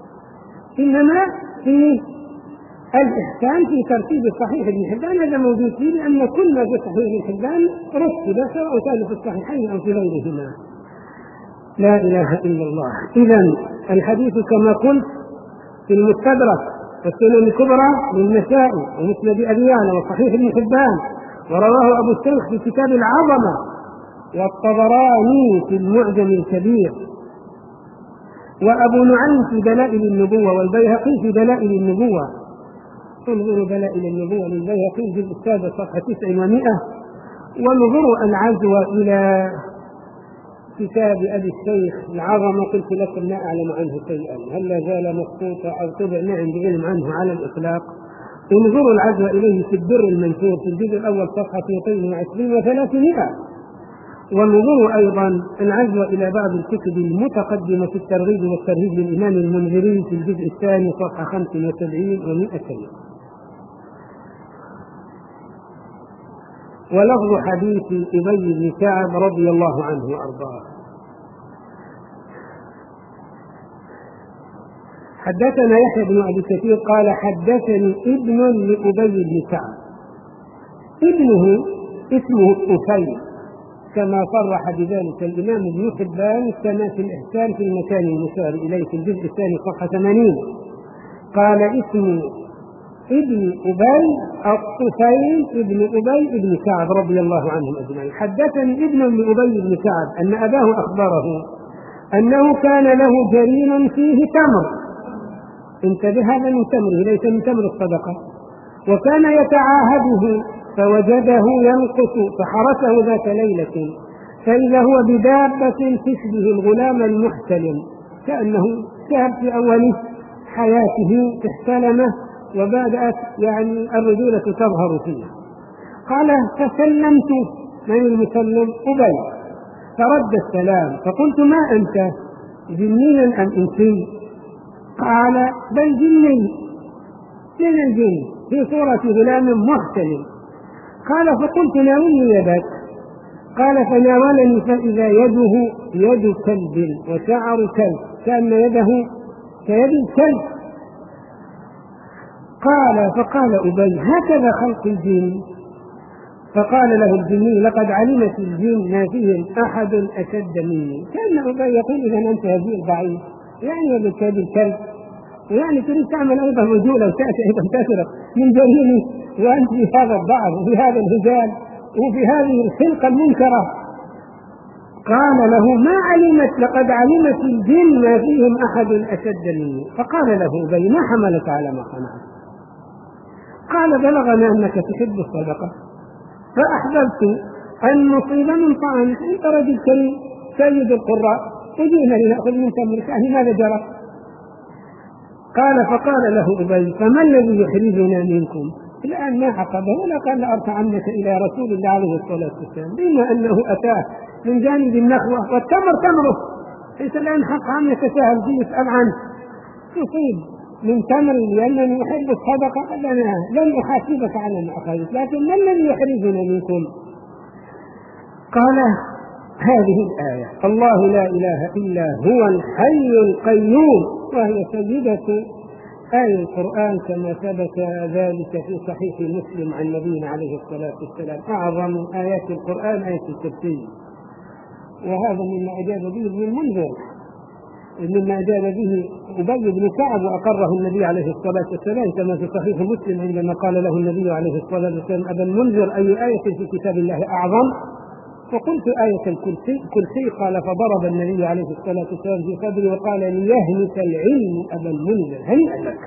إنما في الإحسان في ترتيب صحيح ابن حبان هذا موجود فيه، لأن كل ما في صحيح ابن حبان رتب سواء كان في الصحيحين أو في غيرهما. لا إله إلا الله. إذن الحديث كما قلت في المستدرك والسنن الكبرى للنسائي ومسند أبي يعلى وصحيح ابن حبان ورواه أبو الشيخ في كتاب العظمة، والطبراني في المعجم الكبير، وأبو نعيم في دلائل النبوة، والبيهقي في دلائل النبوة. انظروا دلائل النبوة للبيهقي الجزء السادس صفحة تسع ومئة، وانظروا العزو إلى كتاب أبي الشيخ العظمة، قلت لكم لا أعلم عنه شيئا، هل لا زال مخطوطا أو طبع؟ نعم بعلم عنه على الإطلاق. انظروا العزو إليه في الدر المنثور في الجزء الأول صفحة مئتين وعشرين وثلاثمائة. وانظروا أيضا العزو إلى بعض الكتب المتقدمة في الترغيب والترهيب للإمام المنذري في الجزء الثاني صفحة خمس وسبعين ومئتين. ولفظ حديث أبي بن كعب رضي الله عنه وأرضاه: حدثنا يحيى بن أبي كثير قال حدثني ابن لأبي بن كعب، ابنه اسمه طفيل كما صرح بذلك الإمام ابن حبان كما في الإحسان في المكان المشار إليه في الجزء الثاني صفحة ثمانين. قال اسم ابن أبي الطفيل ابن أبي ابن كعب رضي الله عنهم أجمعين. حدثني ابن لأبي بن كعب أن أباه أخبره أنه كان له جرين فيه تمر، انتبه هذا من تمره ليس من تمر الصدقة، وكان يتعاهده فوجده ينقص فحرسه ذات ليلة، فإذا هو بدابة تشبه الغلام المحتلم كأنه شاب في أول حياته احتلمه وبدأت يعني الرجولة تظهر فيه. قال فسلمت، من المسلم؟ أبي، فرد السلام، فقلت ما أنت جنيا أم إنسي؟ قال بل جني من الجن في صورة غلام محتلم. قال فقلت ناولني يدك، قال فناولني فإذا يده يد كلب وشعر كلب كأن يده كيد الكلب. قال فقال أبي هكذا خلق الجن؟ فقال له الجني لقد علمت الجن ما فيهم أحد أشد مني. كأن أبي يقول إذا أنت هذه الضعيف يعني يد كيد الكلب، يعني تريد تعمل أيضا رجولة وتأتي أيضا تسرق من جريمي وأنت في هذا الضعف وفي هذا الهزال وفي هذه الخلقة المنكرة. قال له ما علمت لقد علمت الجن ما فيهم أحد أشد مني. فقال له أبي ما حملك على ما صنعت؟ قال بلغنا أنك تحب الصدقة فأحببت أن نصيب من طعامك، أنت رجل كريم سيد القراء وجئنا لنأخذ من تمرك، يعني ماذا جرى؟ قال فقال له أبي فما الذي يحرجنا منكم؟ الآن ما عقبه ولا قال لأرفعنك إلى رسول الله عليه الصلاة والسلام، بما أنه أتاه من جانب النخوة والتمر تمره، ليس الآن حق عم يتساهل فيه يسأل عنه، يصيب من تمر لأنني أحب الصدقة لنا لن أحاسبك على ما أخذت، لكن ما الذي يحرجنا منكم؟ قال هذه الآية الله لا إله إلا هو الحي القيوم، وهي سيدة آية القرآن كما ثبت ذلك في صحيح مسلم عن نبينا عليه الصلاة والسلام. أعظم آيات القرآن آية الكرسي، وهذا مما أجاب به ابن المنذر، مما أجاب به أبي بن كعب وأقره النبي عليه الصلاة والسلام كما في صحيح مسلم عندما قال له النبي عليه الصلاة والسلام أبا المنذر أي آية في كتاب الله أعظم؟ فقلت آية الكرسي كرسي. قال فضرب النبي عليه الصلاة والسلام في صدري وقال ليهنك العلم أبا المنذر، هنيئا لك.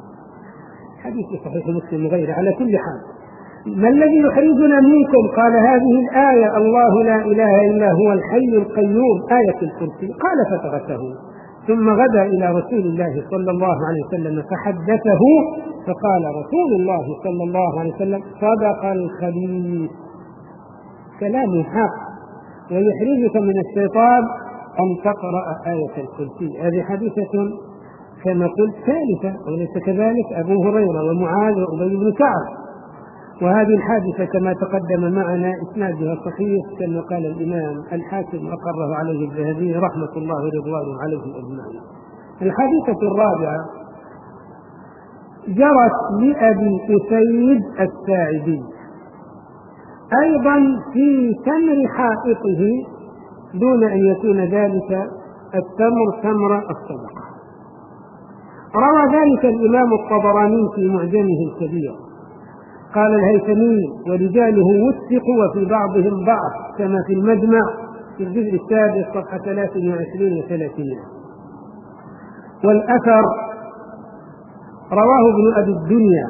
حديث صحيح مسلم وغيره. على كل حال ما الذي يحرجنا منكم؟ قال هذه الآية الله لا إله إلا هو الحي القيوم آية الكرسي. قال فتركه ثم غدا إلى رسول الله صلى الله عليه وسلم فحدثه، فقال رسول الله صلى الله عليه وسلم صدق الخبيث، كلام حق ويحرجك من الشيطان أن تقرأ آية الكرسي. هذه حديثة كما قلت ثالثة وليس كذلك أبو هريرة ومعاذ وأبي بن كعب، وهذه الحادثة كما تقدم معنا إسنادها صحيح كما قال الإمام الحاكم أقره عليه الذهبي رحمة الله ورضوانه عليهم أجمعين. الحادثة الرابعة جرت لأبي أسيد الساعدي أيضا في تمر حائطه دون أن يكون ذلك التمر تمر الصدقة. روى ذلك الإمام الطبراني في معجمه الكبير قال الهيثمي: ورجاله وثقوا وفي بعضهم ضعف، كما في المجمع في الجزء السادس صفحة ثلاث وعشرين وثلاثين. والأثر رواه ابن أبي الدنيا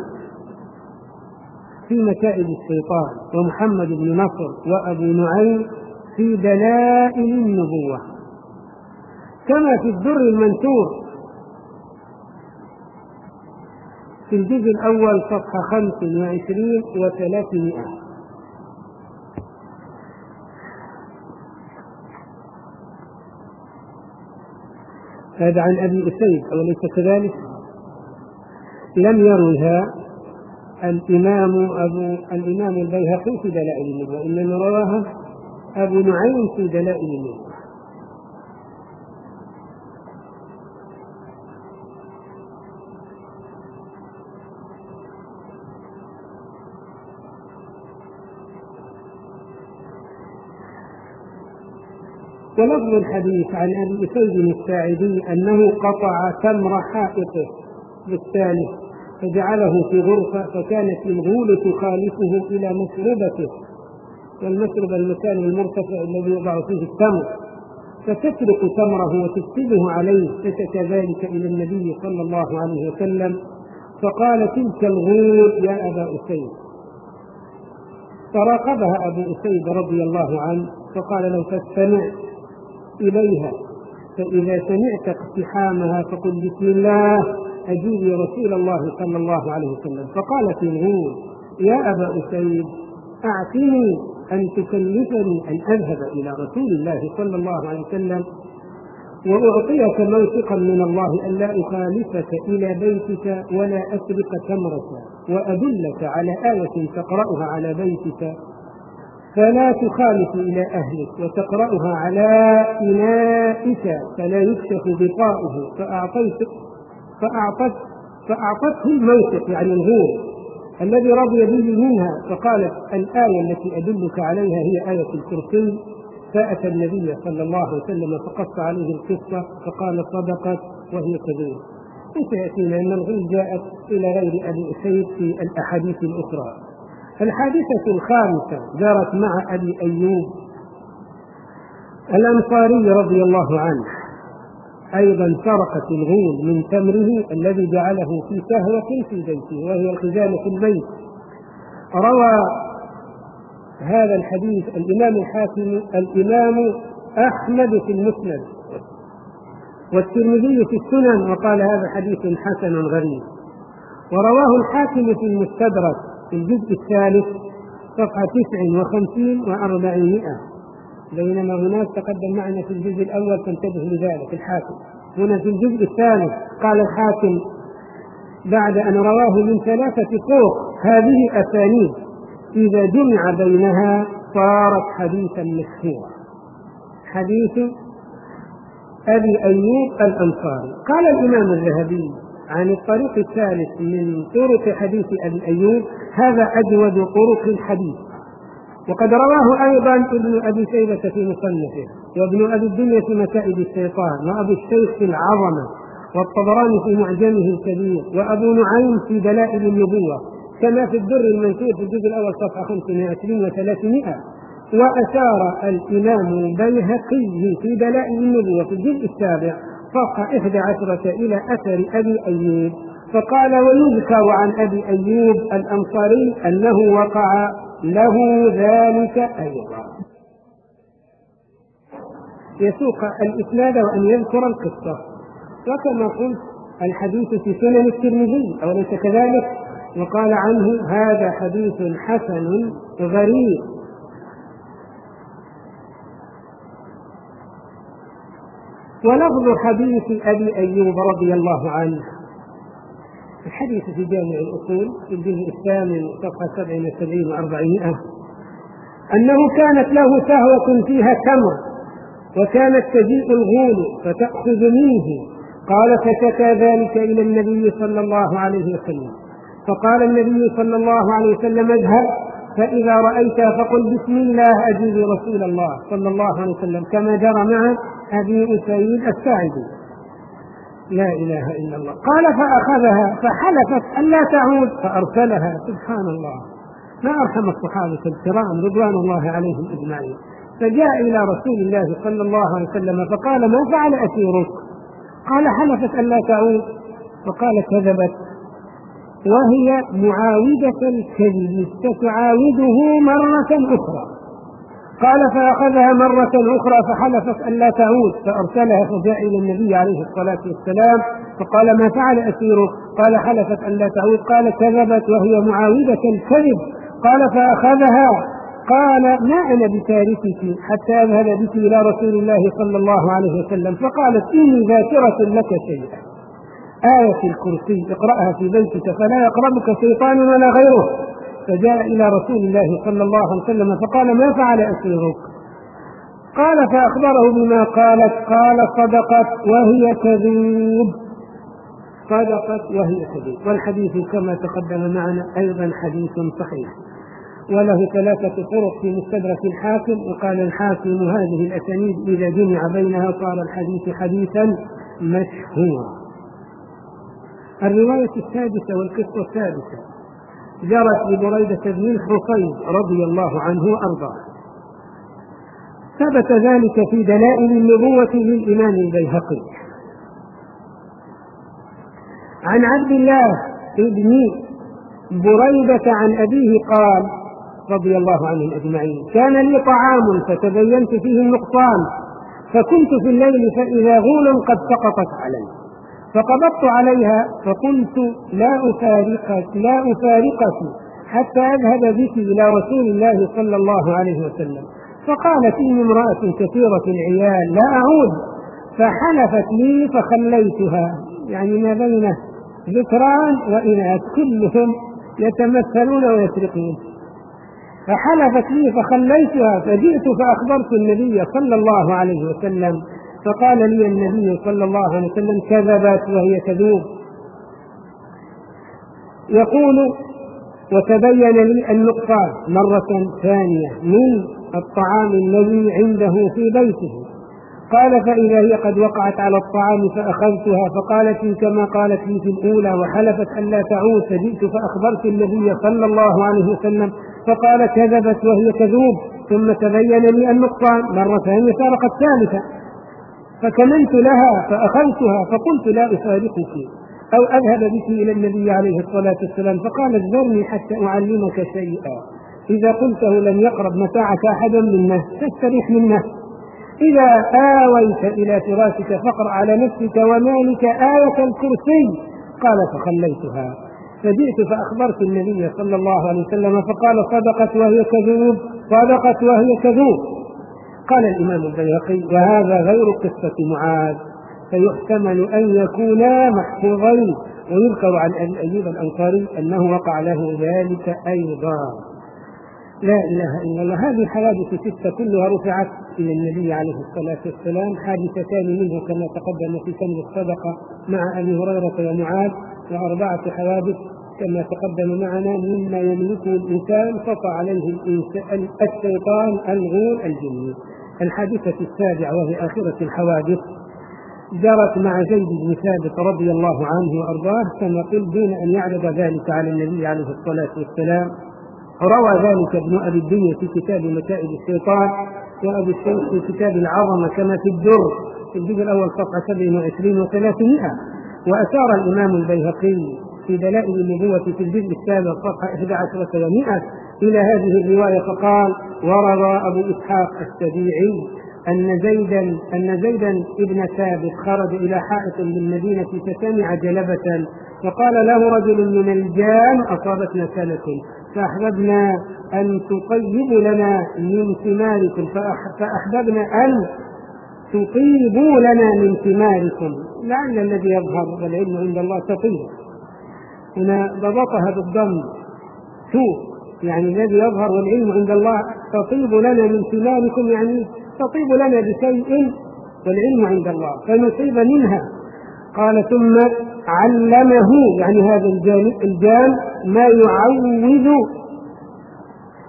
في مكائد الشيطان، ومحمد بن نصر وأبو نعيم في دلائل النبوة، كما في الدر المنثور في الجزء الأول صفحة خمس وعشرين وثلاثمائة. هذا عن أبي أسيد أوليس كذلك؟ لم يروها الإمام أبو الإمام البيهقي في دلائل النبوة، إنما رواها أبو نعيم في دلائل النبوة. ولفظ الحديث عن أبي أسيد الساعدي أنه قطع تمر حائطه بالثالث فجعله في غرفة، فكانت الغول تخالفه إلى مشربته، والمشرب المكان المرتفع الذي يضع فيه التمر، فتترك تمره وتكتبه عليه، فشكى ذلك إلى النبي صلى الله عليه وسلم، فقال: تلك الغول يا أبا أسيد. فراقبها أبو أسيد رضي الله عنه فقال له: فاستمع إليها، فإذا سمعت اقتحامها فقل بسم الله أجيب رسول الله صلى الله عليه وسلم. فقالت الغول: يا أبا أسيد أعطني أن تكلفني أن أذهب إلى رسول الله صلى الله عليه وسلم وأعطيك موثقا من الله أن لا أخالفك إلى بيتك ولا أسرق تمرك، وأدلك على آية تقرأها على بيتك فلا تخالف إلى أهلك وتقرأها على إنائك فلا يكشف غطاؤه. فأعطيت فأعطت فأعطته الموثق يعني الغول الذي رضي به منها، فقالت: الآية التي أدلك عليها هي آية الكرسي. فأتى النبي صلى الله عليه وسلم فقص عليه القصة فقال: صدقت وهي كذوب. وسيأتينا أن الغول جاءت إلى غير أبي أسيد في الأحاديث الأخرى. الحادثة الخامسة جرت مع أبي أيوب الأنصاري رضي الله عنه، أيضا سرقت الغول من تمره الذي جعله في سهوة في بيته وهي الخزانة في البيت. روى هذا الحديث الإمام الحاكم الإمام أحمد في المسند والترمذي في السنن، وقال: هذا حديث حسن غريب. ورواه الحاكم في المستدرك في الجزء الثالث صفحة تسع وخمسين وأربعمائة، بينما هناك تقدم معنا في الجزء الأول، فانتبه لذلك الحاكم. هنا في الجزء الثالث قال الحاكم بعد أن رواه من ثلاثة طرق: هذه أسانيد إذا جمع بينها صارت حديثا مشهورا، حديث أبي أيوب الأنصاري. قال الإمام الذهبي عن الطريق الثالث من طرق حديث أبي أيوب: هذا أجود طرق الحديث. وقد رواه أيضا ابن أبي شيبة في مصنفه، وابن أبي الدنيا في مكائد الشيطان، وأبو الشيخ في العظمة، والطبراني في معجمه الكبير، وأبو نعيم في دلائل النبوة، كما في الدر المنثور في الجزء الأول صفحة خمس وعشرين وثلاثمائة. وأشار الإمام البيهقي في دلائل النبوة في الجزء السابع صفحة إحدى عشرة إلى أثر أبي أيوب، فقال: ويذكر عن أبي أيوب الأنصاري أنه وقع له ذلك أيضا. يسوق الإسناد وأن يذكر القصة. وكما قلت الحديث في سنن الترمذي أوليس كذلك؟ وقال عنه: هذا حديث حسن غريب. ولفظ حديث أبي أيوب رضي الله عنه الحديث في جامع الأصول في الجزء الثامن صفحة سبع وسبعين وأربعمائة أنه كانت له سهوة فيها تمر، وكانت تجيء الغول فتأخذ منه. قال: فشكى ذلك إلى النبي صلى الله عليه وسلم، فقال النبي صلى الله عليه وسلم: اذهب فإذا رأيتها فقل بسم الله أجيب رسول الله صلى الله عليه وسلم، كما جرى مع أبي أسيد الساعدي. لا إله إلا الله. قال فأخذها فحلفت أن لا تعود فأرسلها. سبحان الله، ما أرحم الصحابة الكرام رضوان الله عليهم أجمعين. فجاء إلى رسول الله صلى الله عليه وسلم فقال ما فعل أسيرك؟ قال حلفت أن لا تعود. فقال كذبت وهي معاودة الكذب ستعاوده مرة أخرى. قال فأخذها مرة أخرى فحلفت أن لا تعود فأرسلها فجاء إلى النبي عليه الصلاة والسلام فقال ما فعل أسيرك؟ قال حلفت أن لا تعود. قال كذبت وهي معاودة الكذب. قال فأخذها قال ما أنا بتاركك حتى أذهب بك إلى رسول الله صلى الله عليه وسلم. فقالت إني ذاكرة لك شيئا، آية الكرسي اقرأها في بيتك فلا يقربك شيطان ولا غيره. فجاء إلى رسول الله صلى الله عليه وسلم فقال ما فعل أسيرك؟ قال فأخبره بما قالت. قال صدقت وهي كذوب، صدقت وهي كذوب. والحديث كما تقدم معنا أيضا حديث صحيح، وله ثلاثة طرق في مستدرك الحاكم. وقال الحاكم هذه الأسانيد إذا جمع بينها صار الحديث حديثا مشهورا. الرواية السادسة والقصة السادسة جرت لبريدة بن الحصين رضي الله عنه وأرضاه. ثبت ذلك في دلائل النبوة للإمام البيهقي عن عبد الله بن بريدة عن أبيه قال رضي الله عنهم أجمعين كان لي طعام فتبينت فيه النقصان فكنت في الليل فإذا غول قد سقطت علي فقبضت عليها فقلت لا أفارقك لا أفارقك حتى أذهب بك إلى رسول الله صلى الله عليه وسلم. فقالت إني امرأة كثيرة العيال لا أعود. فحلفت لي فخليتها، يعني ما بين ذكران وإناث كلهم يتمثلون ويسرقون. فحلفت لي فخليتها فجئت فأخبرت النبي صلى الله عليه وسلم فقال لي النبي صلى الله عليه وسلم كذبت وهي كذوب. يقول وتبين لي النقصان مرة ثانية من الطعام الذي عنده في بيته. قال فإذا هي قد وقعت على الطعام فأخذتها فقالت لي كما قالت لي في الأولى وحلفت أن لا تعود. فجئت فأخبرت النبي صلى الله عليه وسلم فقال كذبت وهي كذوب. ثم تبين لي النقصان مرة ثانية سارقت ثالثة فكمنت لها فأخذتها فقلت لا أفارقك أو أذهب بك إلى النبي عليه الصلاة والسلام. فقال ذرني حتى أعلمك شيئا إذا قلته لم يقرب متاعك أحدا منه تستريح منه. إذا آويت إلى فراشك فاقرأ على نفسك ومالك آية الكرسي. قال فخليتها فجئت فأخبرت النبي صلى الله عليه وسلم فقال صدقت وهي كذوب صدقت وهي كذوب. قال الإمام البيهقي وهذا غير قصة معاذ فيحتمل أن يكونا محفوظين. ويذكر عن أبي أيوب الأنصاري أنه وقع له ذلك أيضا. لا إله إلا الله. هذه حوادث ستة كلها رفعت إلى النبي عليه الصلاة والسلام. حادثتان منه كما تقدم في كنز الصدقة مع أبي هريرة ومعاذ، وأربعة حوادث كما تقدم معنا مما يملكه الإنسان قطع عليه الإنسان الشيطان الغول الجني. الحادثة السابعة وهي آخرة الحوادث جرت مع زيد بن ثابت رضي الله عنه وأرضاه كما قل دون أن يعرض ذلك على النبي عليه الصلاة والسلام. روى ذلك ابن أبي الدنيا في كتاب مكائد الشيطان وأبي الشيخ في كتاب العظمة كما في الدر في الجزء الأول صفحة سبع وعشرين وثلاثمائة. وأشار الإمام البيهقي في دلائل النبوة في الجزء السابع صفحة إحدى عشرة ومائة إلى هذه الرواية فقال وروى أبو إسحاق السبيعي أن زيدا أن زيدا ابن ثابت خرج إلى حائط بالمدينة فسمع جلبة وقال له رجل من الجان أصابتنا سنة فأحببنا أن تطيبوا لنا من ثماركم فأحببنا أن تطيبوا لنا من ثماركم لعل الذي يظهر والعلم عند الله تطيب. هنا ضبطها بالضم شوف يعني الذي يظهر والعلم عند الله تطيب لنا من ثماركم يعني تطيب لنا بشيء والعلم عند الله فنصيب منها. قال ثم علمه يعني هذا الجان ما يعوذ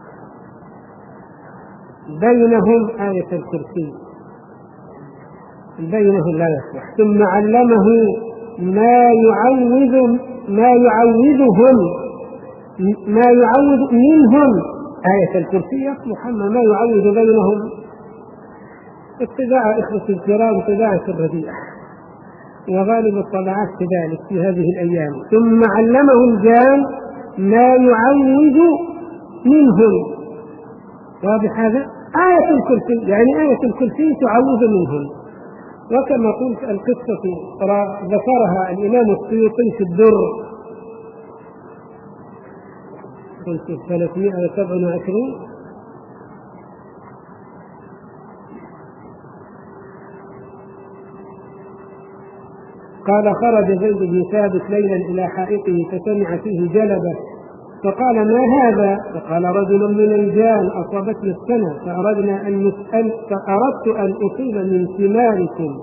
بينهم آية الكرسي. بينهم لا يصلح. ثم علمه ما يعوذ ما يعوذهم ما يعوذ منهم. آية الكرسي يصلح، أما ما يعوذ بينهم اتباع إخوة الكرام طباعة الرديئة، وغالب الطبعات كذلك في هذه الأيام. ثم علمه الجان ما يعوذ منهم. واضح هذا؟ آية الكرسي يعني آية الكرسي تعوذ منهم. وكما قلت القصة ذكرها الإمام السيوطي في الدر في ثلاثمائة وسبعة وعشرين، قال: خرج زيد بن ثابت ليلا إلى حائطه فسمع فيه جلبة، فقال: ما هذا؟ فقال: رجل من الجان أصابتني السنة فأردنا أن نسأل فأردت أن أصيب من ثماركم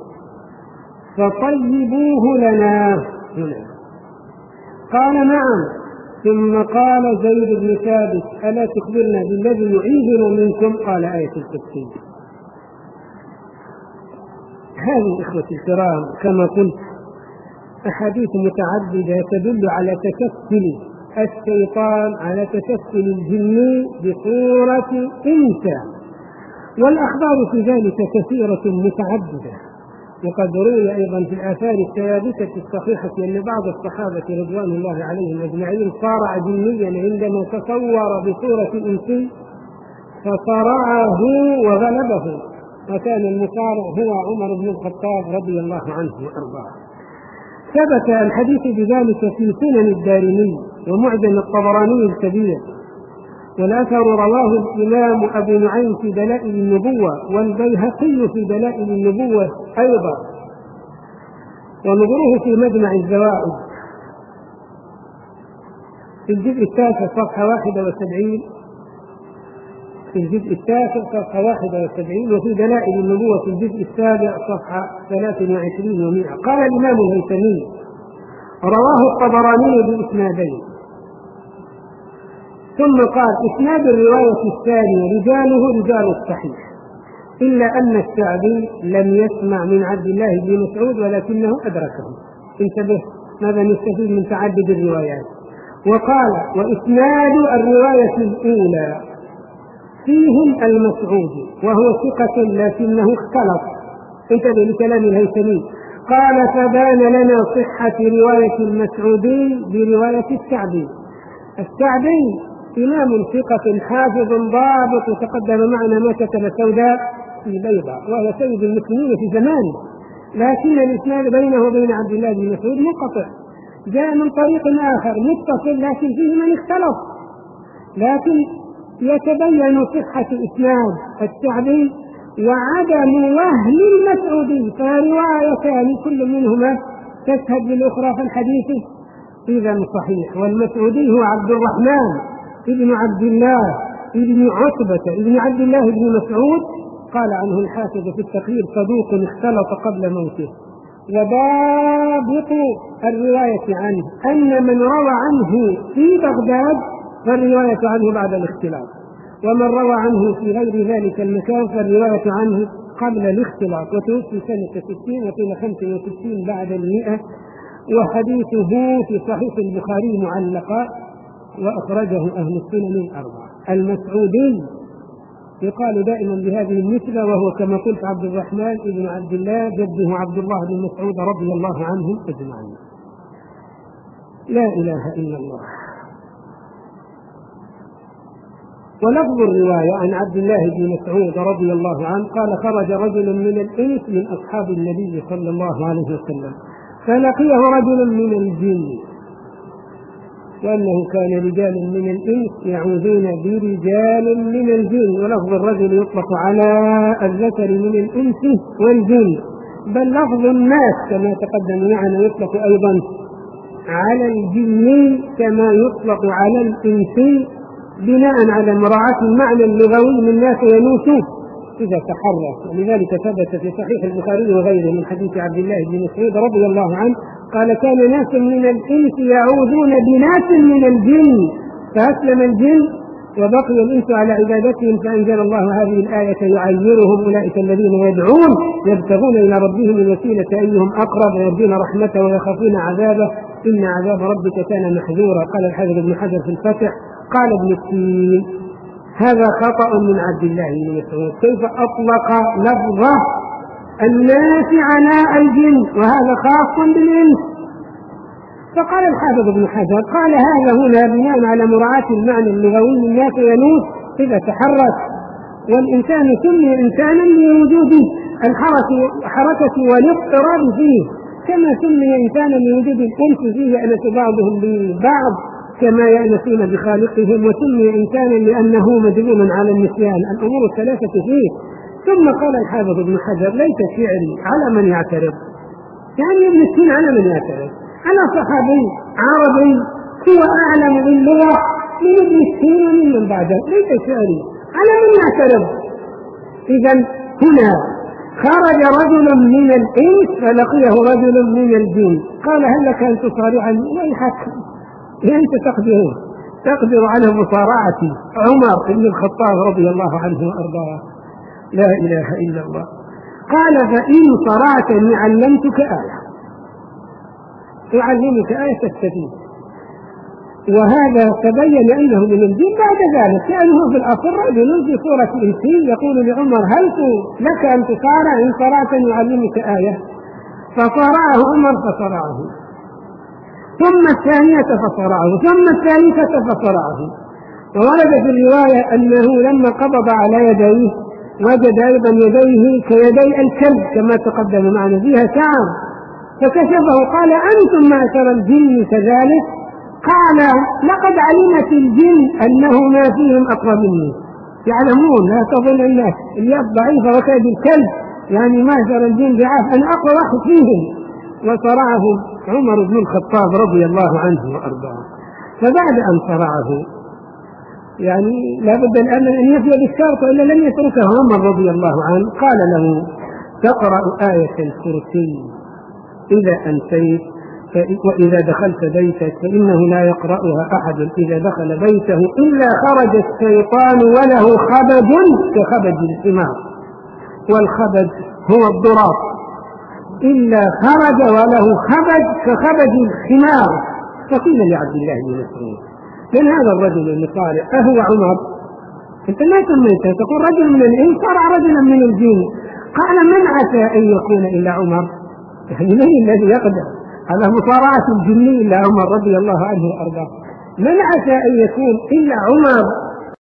فطيبوه لنا هنا. قال: نعم. ثم قال زيد بن ثابت: ألا تخبرنا بالذي يعيذنا منكم؟ قال: آية الكرسي. هذه إخوة الكرام كما قلت أحاديث متعددة تدل على تكفل الشيطان على تكفل الجن بصورة إنسان، والأخبار في ذلك كثيرة متعددة. وقد روي أيضا في الآثار الثابتة الصحيحة أن بعض الصحابة رضوان الله عليهم أجمعين صارع جنيا عندما تصور بصورة إنسي فصارعه وغلبه، وكان المصارع هو عمر بن الخطاب رضي الله عنه وأرضاه. ثبت الحديث بذلك في سنن الدارمي ومعجم الطبراني الكبير، والأثر رواه الإمام أبو نعيم في دلائل النبوة والبيهقي في دلائل النبوة أيضا، ونظره في مجمع الزوائد في الجزء التاسع صفحة واحد وسبعين في الجزء التاسع صفحة واحد وسبعين وفي دلائل النبوة في الجزء السابع صفحة ثلاث وعشرين ومئة. قال الإمام الهيثمي: رواه الطبراني بإسنادين. ثم قال: إسناد الرواية الثانية رجاله رجال الصحيح، إلا أن الشعبي لم يسمع من عبد الله بن مسعود ولكنه أدركه. انتبه ماذا نستفيد من تعدد الروايات. وقال: وإسناد الرواية الأولى فيهم المسعودي وهو ثقة لكنه اختلط. انتبه لكلام الهيثمي. قال: فبان لنا صحة رواية المسعودي برواية الشعبي. الشعبي إمام ثقة حافظ ضابط، وتقدم معنا ما كتب سوداء في بيضاء، وهو سيد المسلمين في زمانه، لكن الإسناد بينه وبين عبد الله بن مسعود منقطع، جاء من طريق آخر متصل لكن فيه من اختلف، لكن يتبين صحة إسناد الشعبي وعدم وهن المسعودي، فروايتان كل منهما تشهد بالأخرى في الحديث إذا صحيح. والمسعودي هو عبد الرحمن ابن عبد الله ابن عتبة ابن عبد الله بن مسعود، قال عنه الحافظ في التقريب: صدوق اختلط قبل موته. وضابط الرواية عنه أن من روى عنه في بغداد فالرواية عنه بعد الاختلاط، ومن روى عنه في غير ذلك المكان فالرواية عنه قبل الاختلاط. وتوفي سنة ستين وقيل خمسة وستين بعد المئة، وحديثه في صحيح البخاري معلقا، وأخرجه أهل السنن الأربعة. المسعودي يقال دائما بهذه النسبة، وهو كما قلت عبد الرحمن بن عبد الله جده عبد الله بن مسعود رضي الله عنهم أجمعين. لا إله إلا الله. ولفظ الرواية عن عبد الله بن مسعود رضي الله عنه قال: خرج رجل من الإنس من أصحاب النبي صلى الله عليه وسلم فلقيه رجل من الجن، وأنه كان رجال من الإنس يعوذون برجال من الجن. ولفظ الرجل يطلق على الذكر من الإنس والجن، بل لفظ الناس كما تقدم معنا يطلق أيضا على الجن كما يطلق على الإنس، بناء على مراعاة المعنى اللغوي من ناس ينوسوه إذا تحرك. ولذلك ثبت في صحيح البخاري وغيره من حديث عبد الله بن مسعود رضي الله عنه قال: كان ناس من الإنس يعوذون بناس من الجن فأسلم الجن وبقي الإنس على عبادتهم فأنزل الله هذه الآية يعيرهم أولئك الذين يدعون يبتغون إلى ربهم الوسيلة أيهم أقرب ويرجون رحمته ويخافون عذابه إن عذاب ربك كان محذورا. قال الحافظ ابن حجر في الفتح قال ابن السين هذا خطأ من عبد الله بن مسعود، كيف أطلق لفظ الناس على الجن وهذا خاص بالإنس؟ فقال الحافظ ابن حجر قال هذا هنا بناء على مراعاة المعنى اللغوي الناس ينوس إذا تحرك، والإنسان سمي إنسانا لوجود الحركة والاضطراب فيه، كما سمي إنسانا لوجود الأنس فيه يأنس بعضهم ببعض كما يأنسون بخالقهم، وسمي إنسانا لأنه مجنون على النسيان، الأمور الثلاثة فيه. ثم قال الحافظ ابن حجر ليس شعري على من يعترض، يعني ابن السين على من يعترض، أنا صحابي عربي هو أعلم باللغة من ابن السين ومن من بعده، ليس شعري على من يعترض. إذا هنا خرج رجل من الإنس فلقيه رجل من الجن قال هل لك أن تصارعني؟ ويحك أنت تقدر تقدر على مصارعة عمر بن الخطاب رضي الله عنه وأرضاه، لا إله إلا الله. قال فإن صرعتني علمتك آية، أعلمك آية تستفيد. وهذا تبين أنه من الجن بعد ذلك، كأنه في الأصل رجل في سورة الإنسي يقول لعمر هل لك أن تصارع؟ إن صرعتني أعلمك آية، فصرعه عمر فصرعه، ثم الثانية فصرعه، ثم الثالثة فصرعه. وورد في الرواية أنه لما قبض على يديه وجد أيضا يديه كيدي الكلب كما تقدم معنا فيها شعر، فكشفه قال أنتم معشر الجن كذلك؟ قال لقد علمت الجن أنه ما فيهم أقوى مني، يعلمون، لا تظن الناس اليد ضعيفة وكيد الكلب، يعني معشر الجن ضعاف، أنا أقوى واحد فيهم. وصرعه عمر بن الخطاب رضي الله عنه وأرضاه. فبعد أن صرعه يعني لا بد الآن أن يفي بالشرط إلا لم يتركه عمر رضي الله عنه، قال له تقرأ آية الكرسي إذا أنسيت وإذا دخلت بيتك، فإنه لا يقرأها أحد إذا دخل بيته إلا خرج الشيطان وله خبج كخبج الحمار، والخبج هو الضراط، إلا خرج وله خبج كخبج الحمار. فقيل لعبد الله بن مسعود من هذا الرجل المطارع أهو عمر؟ أنت ما سميته، تقول رجل من الإنس صرع رجلا من الجن. قال من عسى أن يكون إلا عمر؟ يعني من الذي يقدر على مصارعة الجن إلا عمر رضي الله عنه وأرضاه؟ من عسى أن يكون إلا عمر